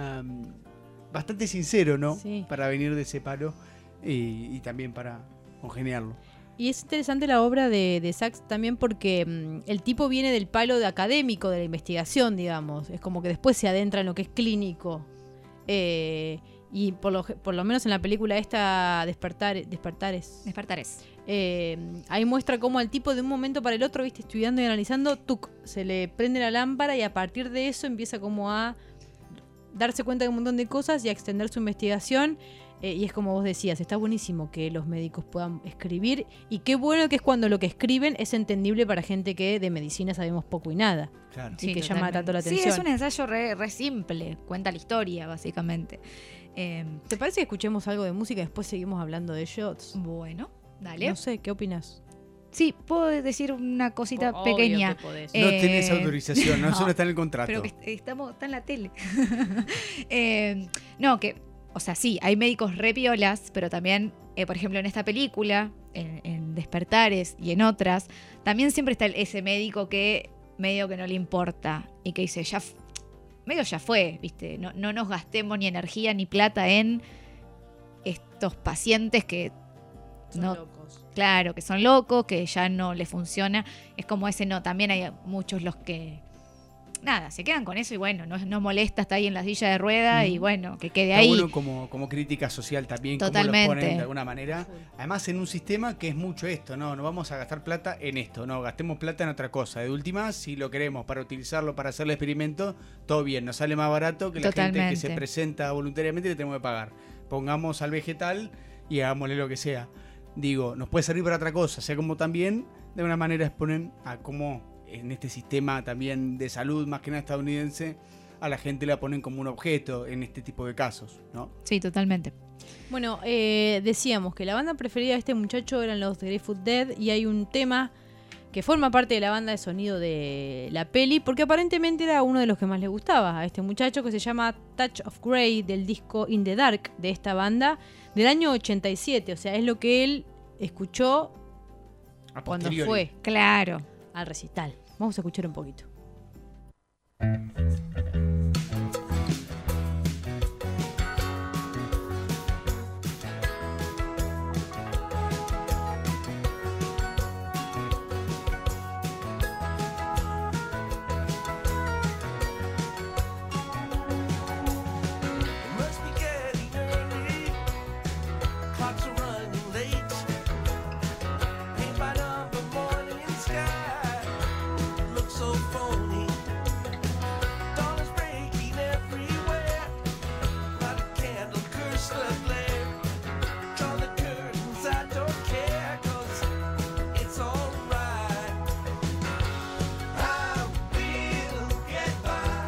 sincero, ¿no? Sí. Para venir de ese palo y también para congeniarlo. Y es interesante la obra de Sacks también porque el tipo viene del palo de académico, de la investigación, digamos. Es como que después se adentra en lo que es clínico. Y por lo menos en la película esta, Despertares. Ahí muestra cómo al tipo de un momento para el otro, viste, estudiando y analizando, se le prende la lámpara y a partir de eso empieza como a darse cuenta de un montón de cosas y a extender su investigación. Y es como vos decías, está buenísimo que los médicos puedan escribir, y qué bueno que es cuando lo que escriben es entendible para gente que de medicina sabemos poco y nada. Claro. Y que llama tanto la atención. Sí, es un ensayo re simple, cuenta la historia básicamente. ¿Te parece que escuchemos algo de música y después seguimos hablando de shots? Bueno, dale. No sé, ¿qué opinas? Sí, puedo decir una cosita pequeña. No tenés autorización, no, eso está en el contrato. Pero que está en la tele. No, que... O sea, sí, hay médicos re piolas, pero también, por ejemplo, en esta película, en Despertares y en otras, también siempre está ese médico que medio que no le importa y que dice, ya fue, ¿viste? No nos gastemos ni energía ni plata en estos pacientes que son locos. Claro, que son locos, que ya no les funciona. Es como ese no, también hay muchos los que... Nada, se quedan con eso y bueno, no molesta, está ahí en la silla de rueda y bueno, que quede ahí. Está bueno como crítica social también, totalmente. Como lo ponen de alguna manera. Además en un sistema que es mucho esto, no vamos a gastar plata en esto, no, gastemos plata en otra cosa. De última, si lo queremos para utilizarlo, para hacer el experimento, todo bien, nos sale más barato que la gente que se presenta voluntariamente y le tenemos que pagar. Pongamos al vegetal y hagámosle lo que sea. Digo, nos puede servir para otra cosa, sea como también de alguna manera exponen a cómo... En este sistema también de salud, más que nada estadounidense, a la gente la ponen como un objeto en este tipo de casos, ¿no? Sí, totalmente. Bueno, decíamos que la banda preferida de este muchacho eran los The Grateful Dead y hay un tema que forma parte de la banda de sonido de la peli porque aparentemente era uno de los que más le gustaba a este muchacho, que se llama Touch of Grey, del disco In the Dark de esta banda del año 87. O sea, es lo que él escuchó cuando fue, claro, al recital. Vamos a escuchar un poquito. Must be getting early. Clocks are running late. Paint by number morning sky. Looks so phony. Dawn is breaking everywhere. Light a candle, curse the glare. Draw the curtains, I don't care, 'cause it's alright. I will get by.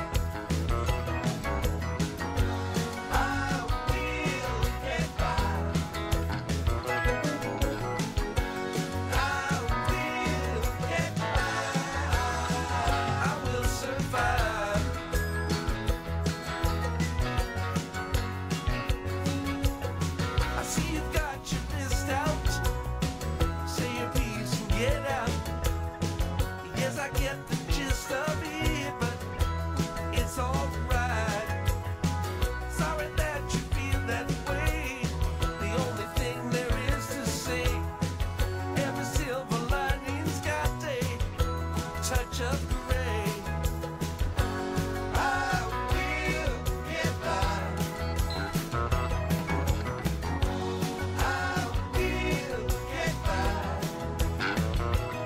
I will get by. I will get by. I will survive. I see you've got your list out. Say your piece and get out. Yes, I get the gist of it, but it's alright. Sorry that you feel that way. The only thing there is to say, every silver lining's got a touch of gray. I will get by. I will get by.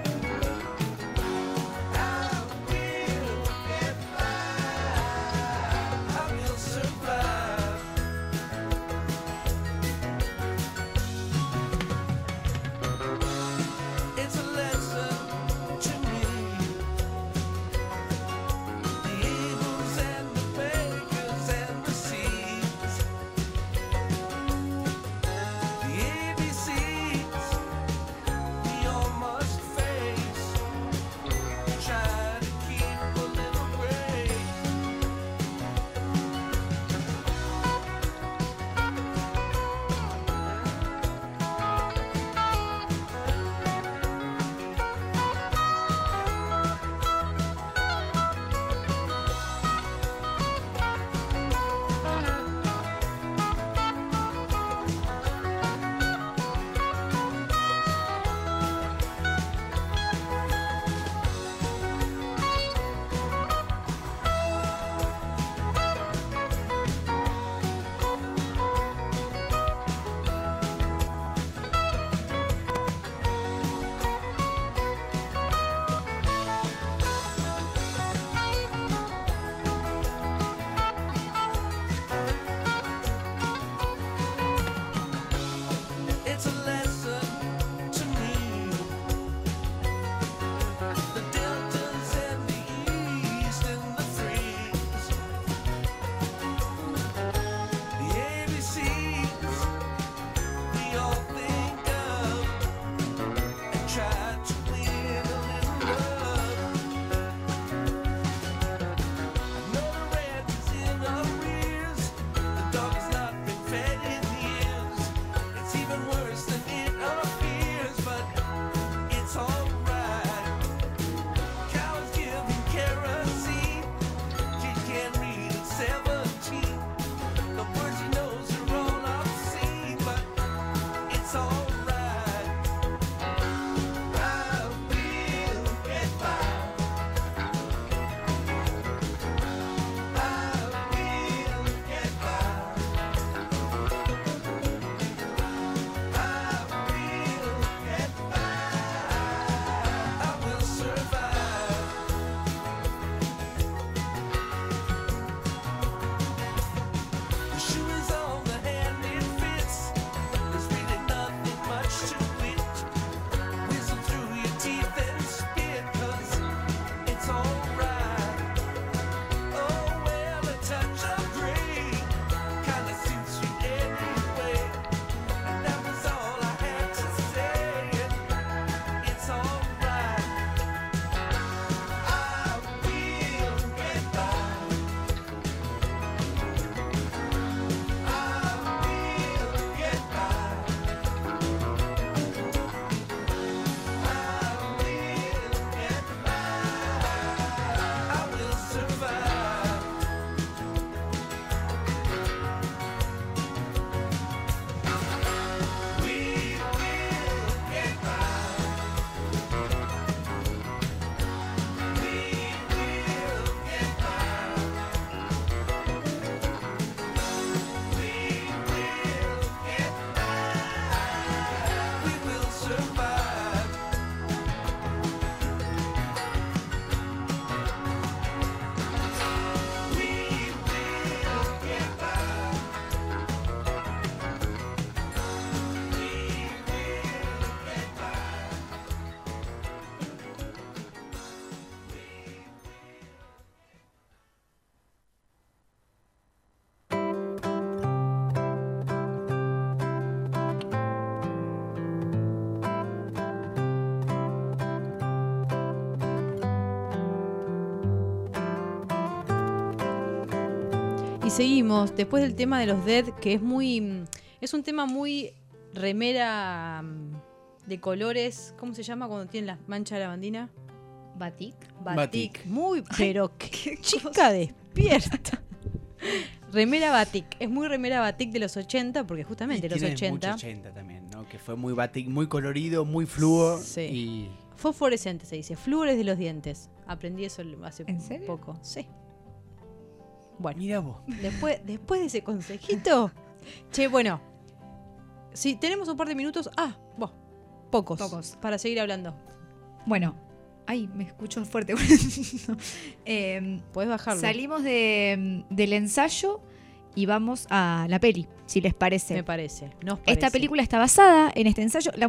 Y seguimos, después del tema de los Dead, que es muy... Es un tema muy remera de colores. ¿Cómo se llama cuando tienen las manchas de lavandina? Batik. Batik. Muy, pero qué chica despierta. Remera Batik. Es muy remera Batik de los 80, porque justamente Y los tiene 80. mucho 80 también, ¿no? Que fue muy Batik, muy colorido, muy fluo. Sí. Y Fosforescente se dice. Flúores de los dientes. Aprendí eso hace ¿En serio? poco. Sí. Bueno. Mira vos. Después de ese consejito. Che, bueno. Si tenemos un par de minutos. Pocos. Para seguir hablando. Bueno. Ay, me escucho fuerte. Podés bajarlo. Salimos del ensayo y vamos a la peli, si les parece. Me parece. Nos parece. Esta película está basada en este ensayo. La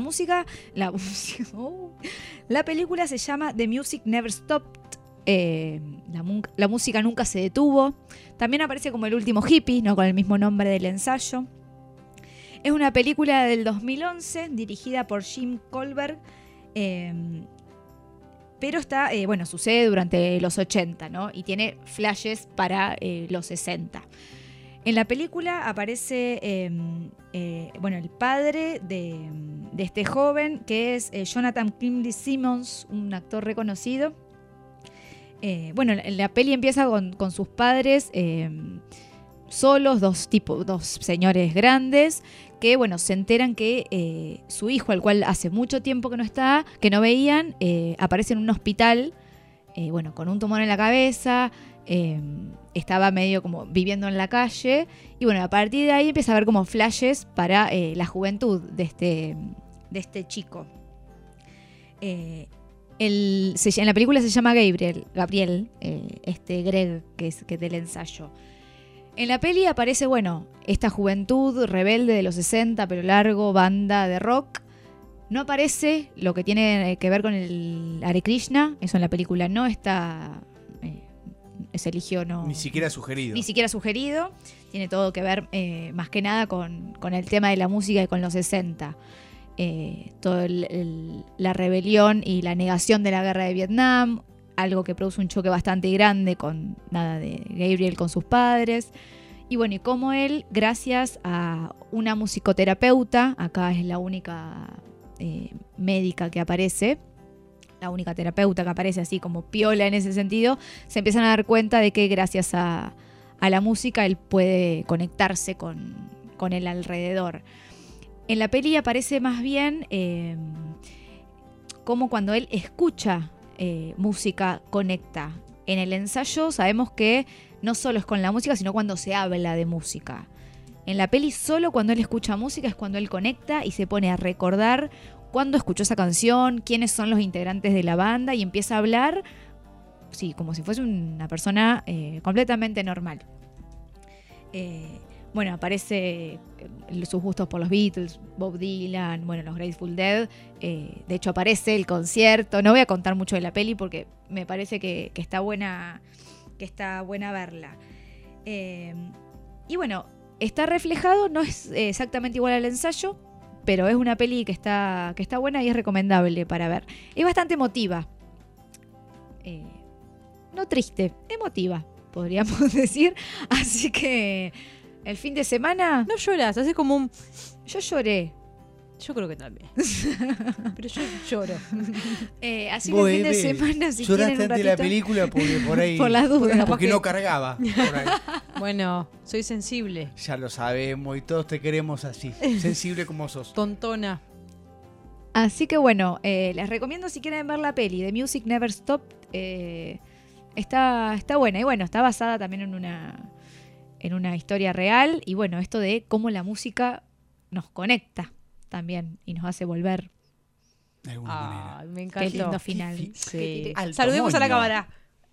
película se llama The Music Never Stopped. La música nunca se detuvo. También aparece como El último hippie, ¿no? Con el mismo nombre del ensayo. Es una película del 2011 dirigida por Jim Kohlberg. Pero está, sucede durante los 80, ¿no? Y tiene flashes para los 60. En la película aparece el padre de este joven, que es Jonathan Kimbley Simmons, un actor reconocido. La peli empieza con sus padres solos, dos señores grandes, que se enteran que su hijo, al cual hace mucho tiempo que no veían, aparece en un hospital, con un tumor en la cabeza, estaba medio como viviendo en la calle, y a partir de ahí empieza a ver como flashes para la juventud de este chico. En la película se llama Gabriel, Greg, que es del ensayo. En la peli aparece, esta juventud rebelde de los 60, pero largo, banda de rock. No aparece lo que tiene que ver con el Hare Krishna. Eso en la película no está... se eligió, no... Ni siquiera sugerido. Ni siquiera sugerido. Tiene todo que ver, más que nada, con el tema de la música y con los 60. Toda la rebelión y la negación de la guerra de Vietnam, algo que produce un choque bastante grande de Gabriel con sus padres. Y cómo él, gracias a una musicoterapeuta, acá es la única médica que aparece, la única terapeuta que aparece así como piola en ese sentido, se empiezan a dar cuenta de que gracias a la música él puede conectarse con el alrededor. En la peli aparece más bien como cuando él escucha música conecta. En el ensayo sabemos que no solo es con la música, sino cuando se habla de música. En la peli solo cuando él escucha música es cuando él conecta y se pone a recordar cuándo escuchó esa canción, quiénes son los integrantes de la banda, y empieza a hablar, sí, como si fuese una persona completamente normal. Aparece sus gustos por los Beatles, Bob Dylan, los Grateful Dead. De hecho, aparece el concierto. No voy a contar mucho de la peli porque me parece que está buena verla. Está reflejado, no es exactamente igual al ensayo, pero es una peli que está buena y es recomendable para ver. Es bastante emotiva. No triste, emotiva, podríamos decir. Así que... el fin de semana... No lloras, haces como un... Yo lloré. Yo creo que también. Pero yo lloro. Así que el fin de semana, si quieren un ratito... Lloraste ante la película porque por ahí... por las dudas. Porque no cargaba. Por ahí. Bueno, soy sensible. Ya lo sabemos y todos te queremos así. Sensible como sos. Tontona. Así que les recomiendo si quieren ver la peli. The Music Never Stopped. Está buena. Y está basada también en una historia real, y esto de cómo la música nos conecta también y nos hace volver. De alguna manera. Me encantó. Qué lindo final. Sí. Saludemos a la cámara.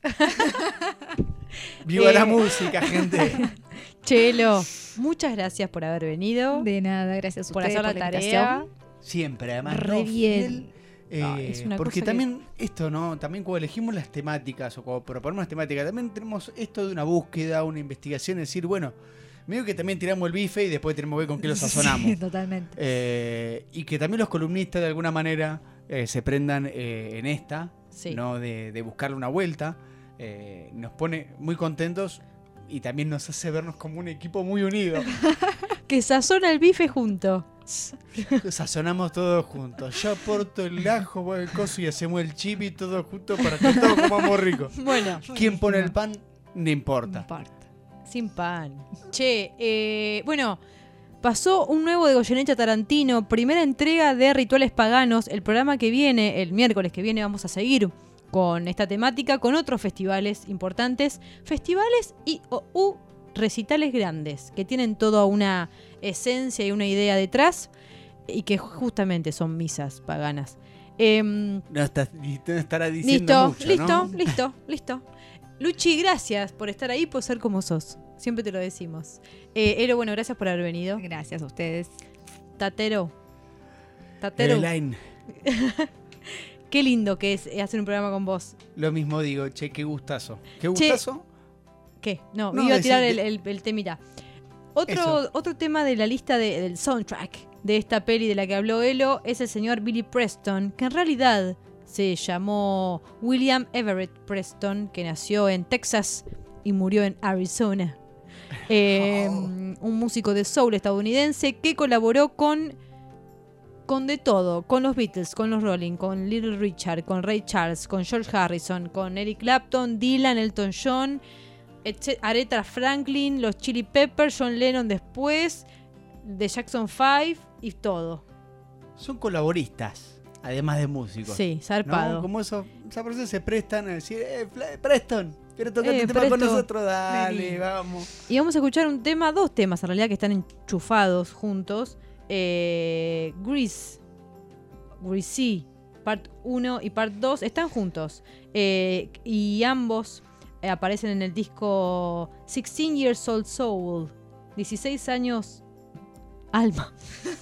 Viva la música, gente. Chelo, muchas gracias por haber venido. De nada, gracias a ustedes por hacer la tarea. Siempre, además. Re bien. Es una porque también esto, ¿no? También cuando elegimos las temáticas o cuando proponemos las temáticas, también tenemos esto de una búsqueda, una investigación, es decir, medio que también tiramos el bife y después tenemos que ver con qué lo sazonamos. Sí, totalmente. Y que también los columnistas de alguna manera se prendan en esta, sí, ¿no? De buscarle una vuelta. Nos pone muy contentos y también nos hace vernos como un equipo muy unido. Que sazona el bife junto. Sazonamos todos juntos. Yo aporto el ajo, vos el coso y hacemos el chipi todos juntos para que todos comamos rico. Bueno. ¿Quién pone el pan? No importa. No importa. Sin pan. Che, bueno, pasó un nuevo de Goyeneche Tarantino, primera entrega de Rituales Paganos. El programa que viene, el miércoles que viene, vamos a seguir con esta temática, con otros festivales importantes. Festivales y recitales grandes, que tienen toda una esencia y una idea detrás, y que justamente son misas paganas. No estará diciendo mucho, Listo. Luchi, gracias por estar ahí, por ser como sos. Siempre te lo decimos. Ero, bueno, gracias por haber venido. Gracias a ustedes. Tatero. Elaine. Qué lindo que es hacer un programa con vos. Lo mismo digo, che, qué gustazo. ¿Qué gustazo? ¿Qué? No, me iba a tirar el temita. Otro tema de la lista del soundtrack de esta peli de la que habló Elo es el señor Billy Preston, que en realidad se llamó William Everett Preston, que nació en Texas y murió en Arizona. Un músico de soul estadounidense que colaboró con de todo, con los Beatles, con los Rolling, con Little Richard, con Ray Charles, con George Harrison, con Eric Clapton, Dylan, Elton John, Aretha Franklin, los Chili Peppers, John Lennon después, The Jackson 5 y todo. Son colaboristas, además de músicos. Sí, zarpado. ¿No? Como esas personas se prestan a decir, Preston, quiero tocar un tema con nosotros, dale, vamos. Y vamos a escuchar dos temas en realidad que están enchufados juntos. Greasy, Part 1 y Part 2 están juntos. Y ambos aparecen en el disco 16 Years Old Soul. 16 años alma.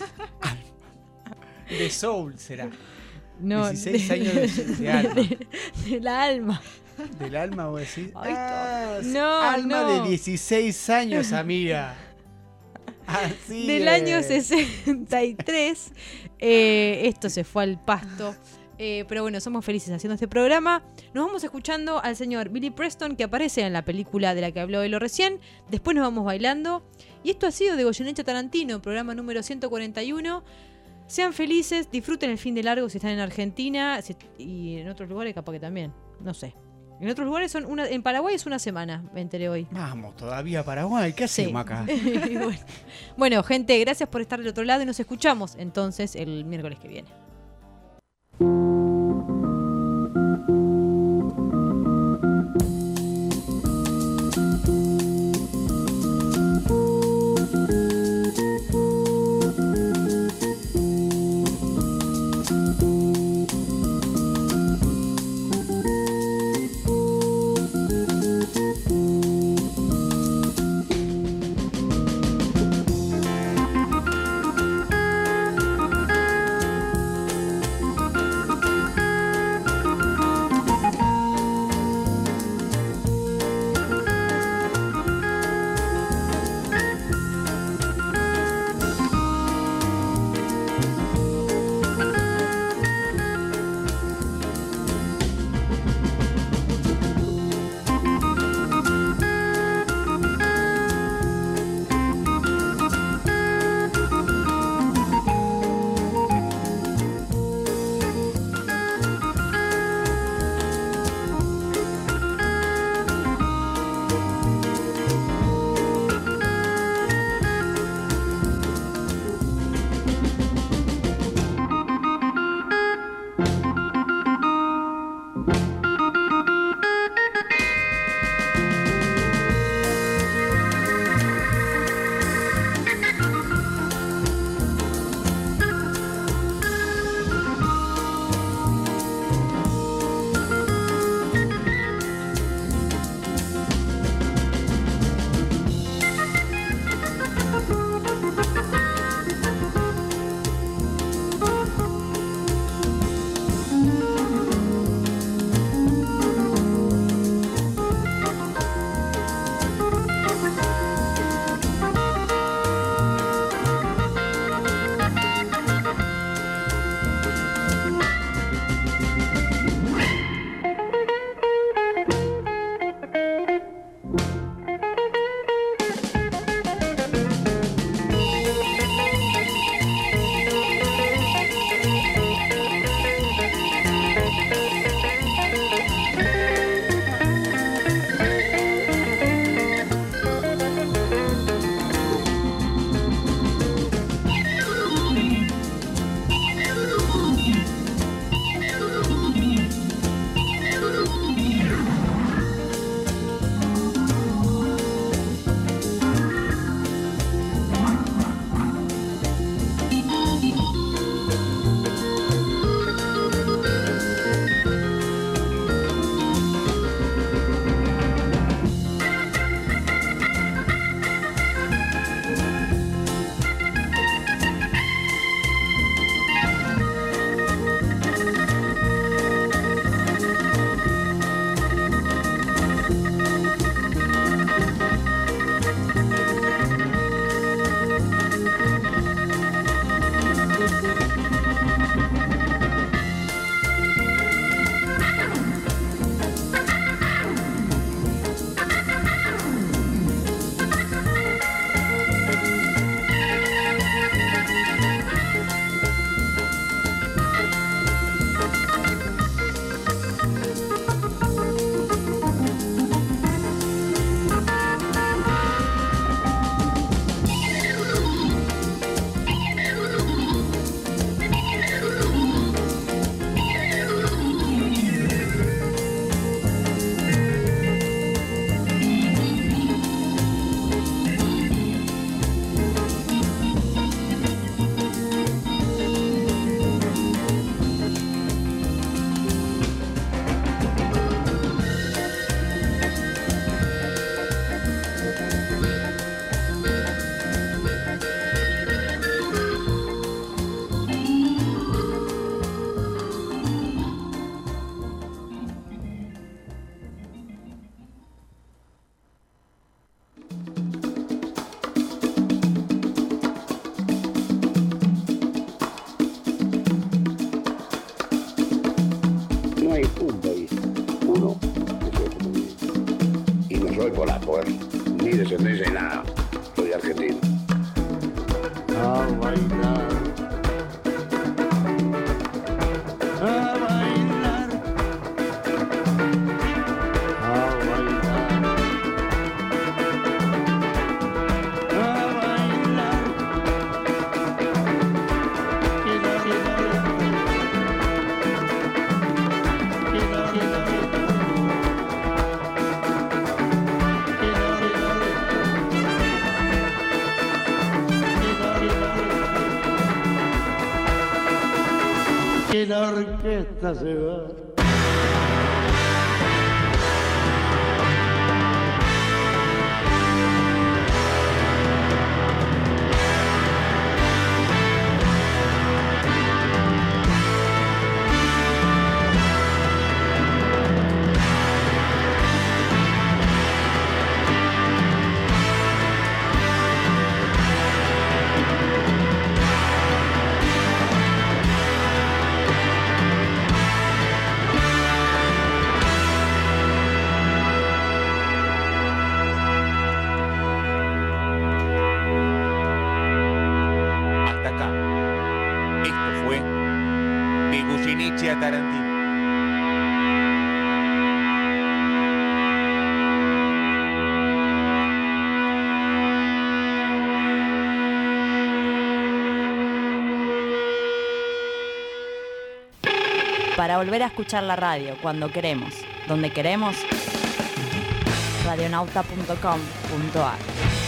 De soul será. No, 16 años de alma. De la alma. ¿Del alma vos decís? No. De 16 años, amiga. Así del año 63. Esto se fue al pasto. Pero bueno, somos felices haciendo este programa. Nos vamos escuchando al señor Billy Preston, que aparece en la película de la que habló Elo recién. Después nos vamos bailando. Y esto ha sido de Goyeneche Tarantino, programa número 141. Sean felices, disfruten el fin de largo si están en Argentina y en otros lugares capaz que también. No sé. En otros lugares en Paraguay es una semana, me enteré hoy. Vamos, todavía a Paraguay, ¿qué hacemos acá? Bueno, gente, gracias por estar del otro lado y nos escuchamos entonces el miércoles que viene. no hay un país, uno que soy comunista. Y no soy polaco, ni descendencia ni nada, soy argentino. A bailar, a bailar, a bailar, a bailar. Que la orquesta se va. Hasta acá. Esto fue de Goyeneche a Tarantino. Para volver a escuchar la radio cuando queremos, donde queremos, radionauta.com.ar.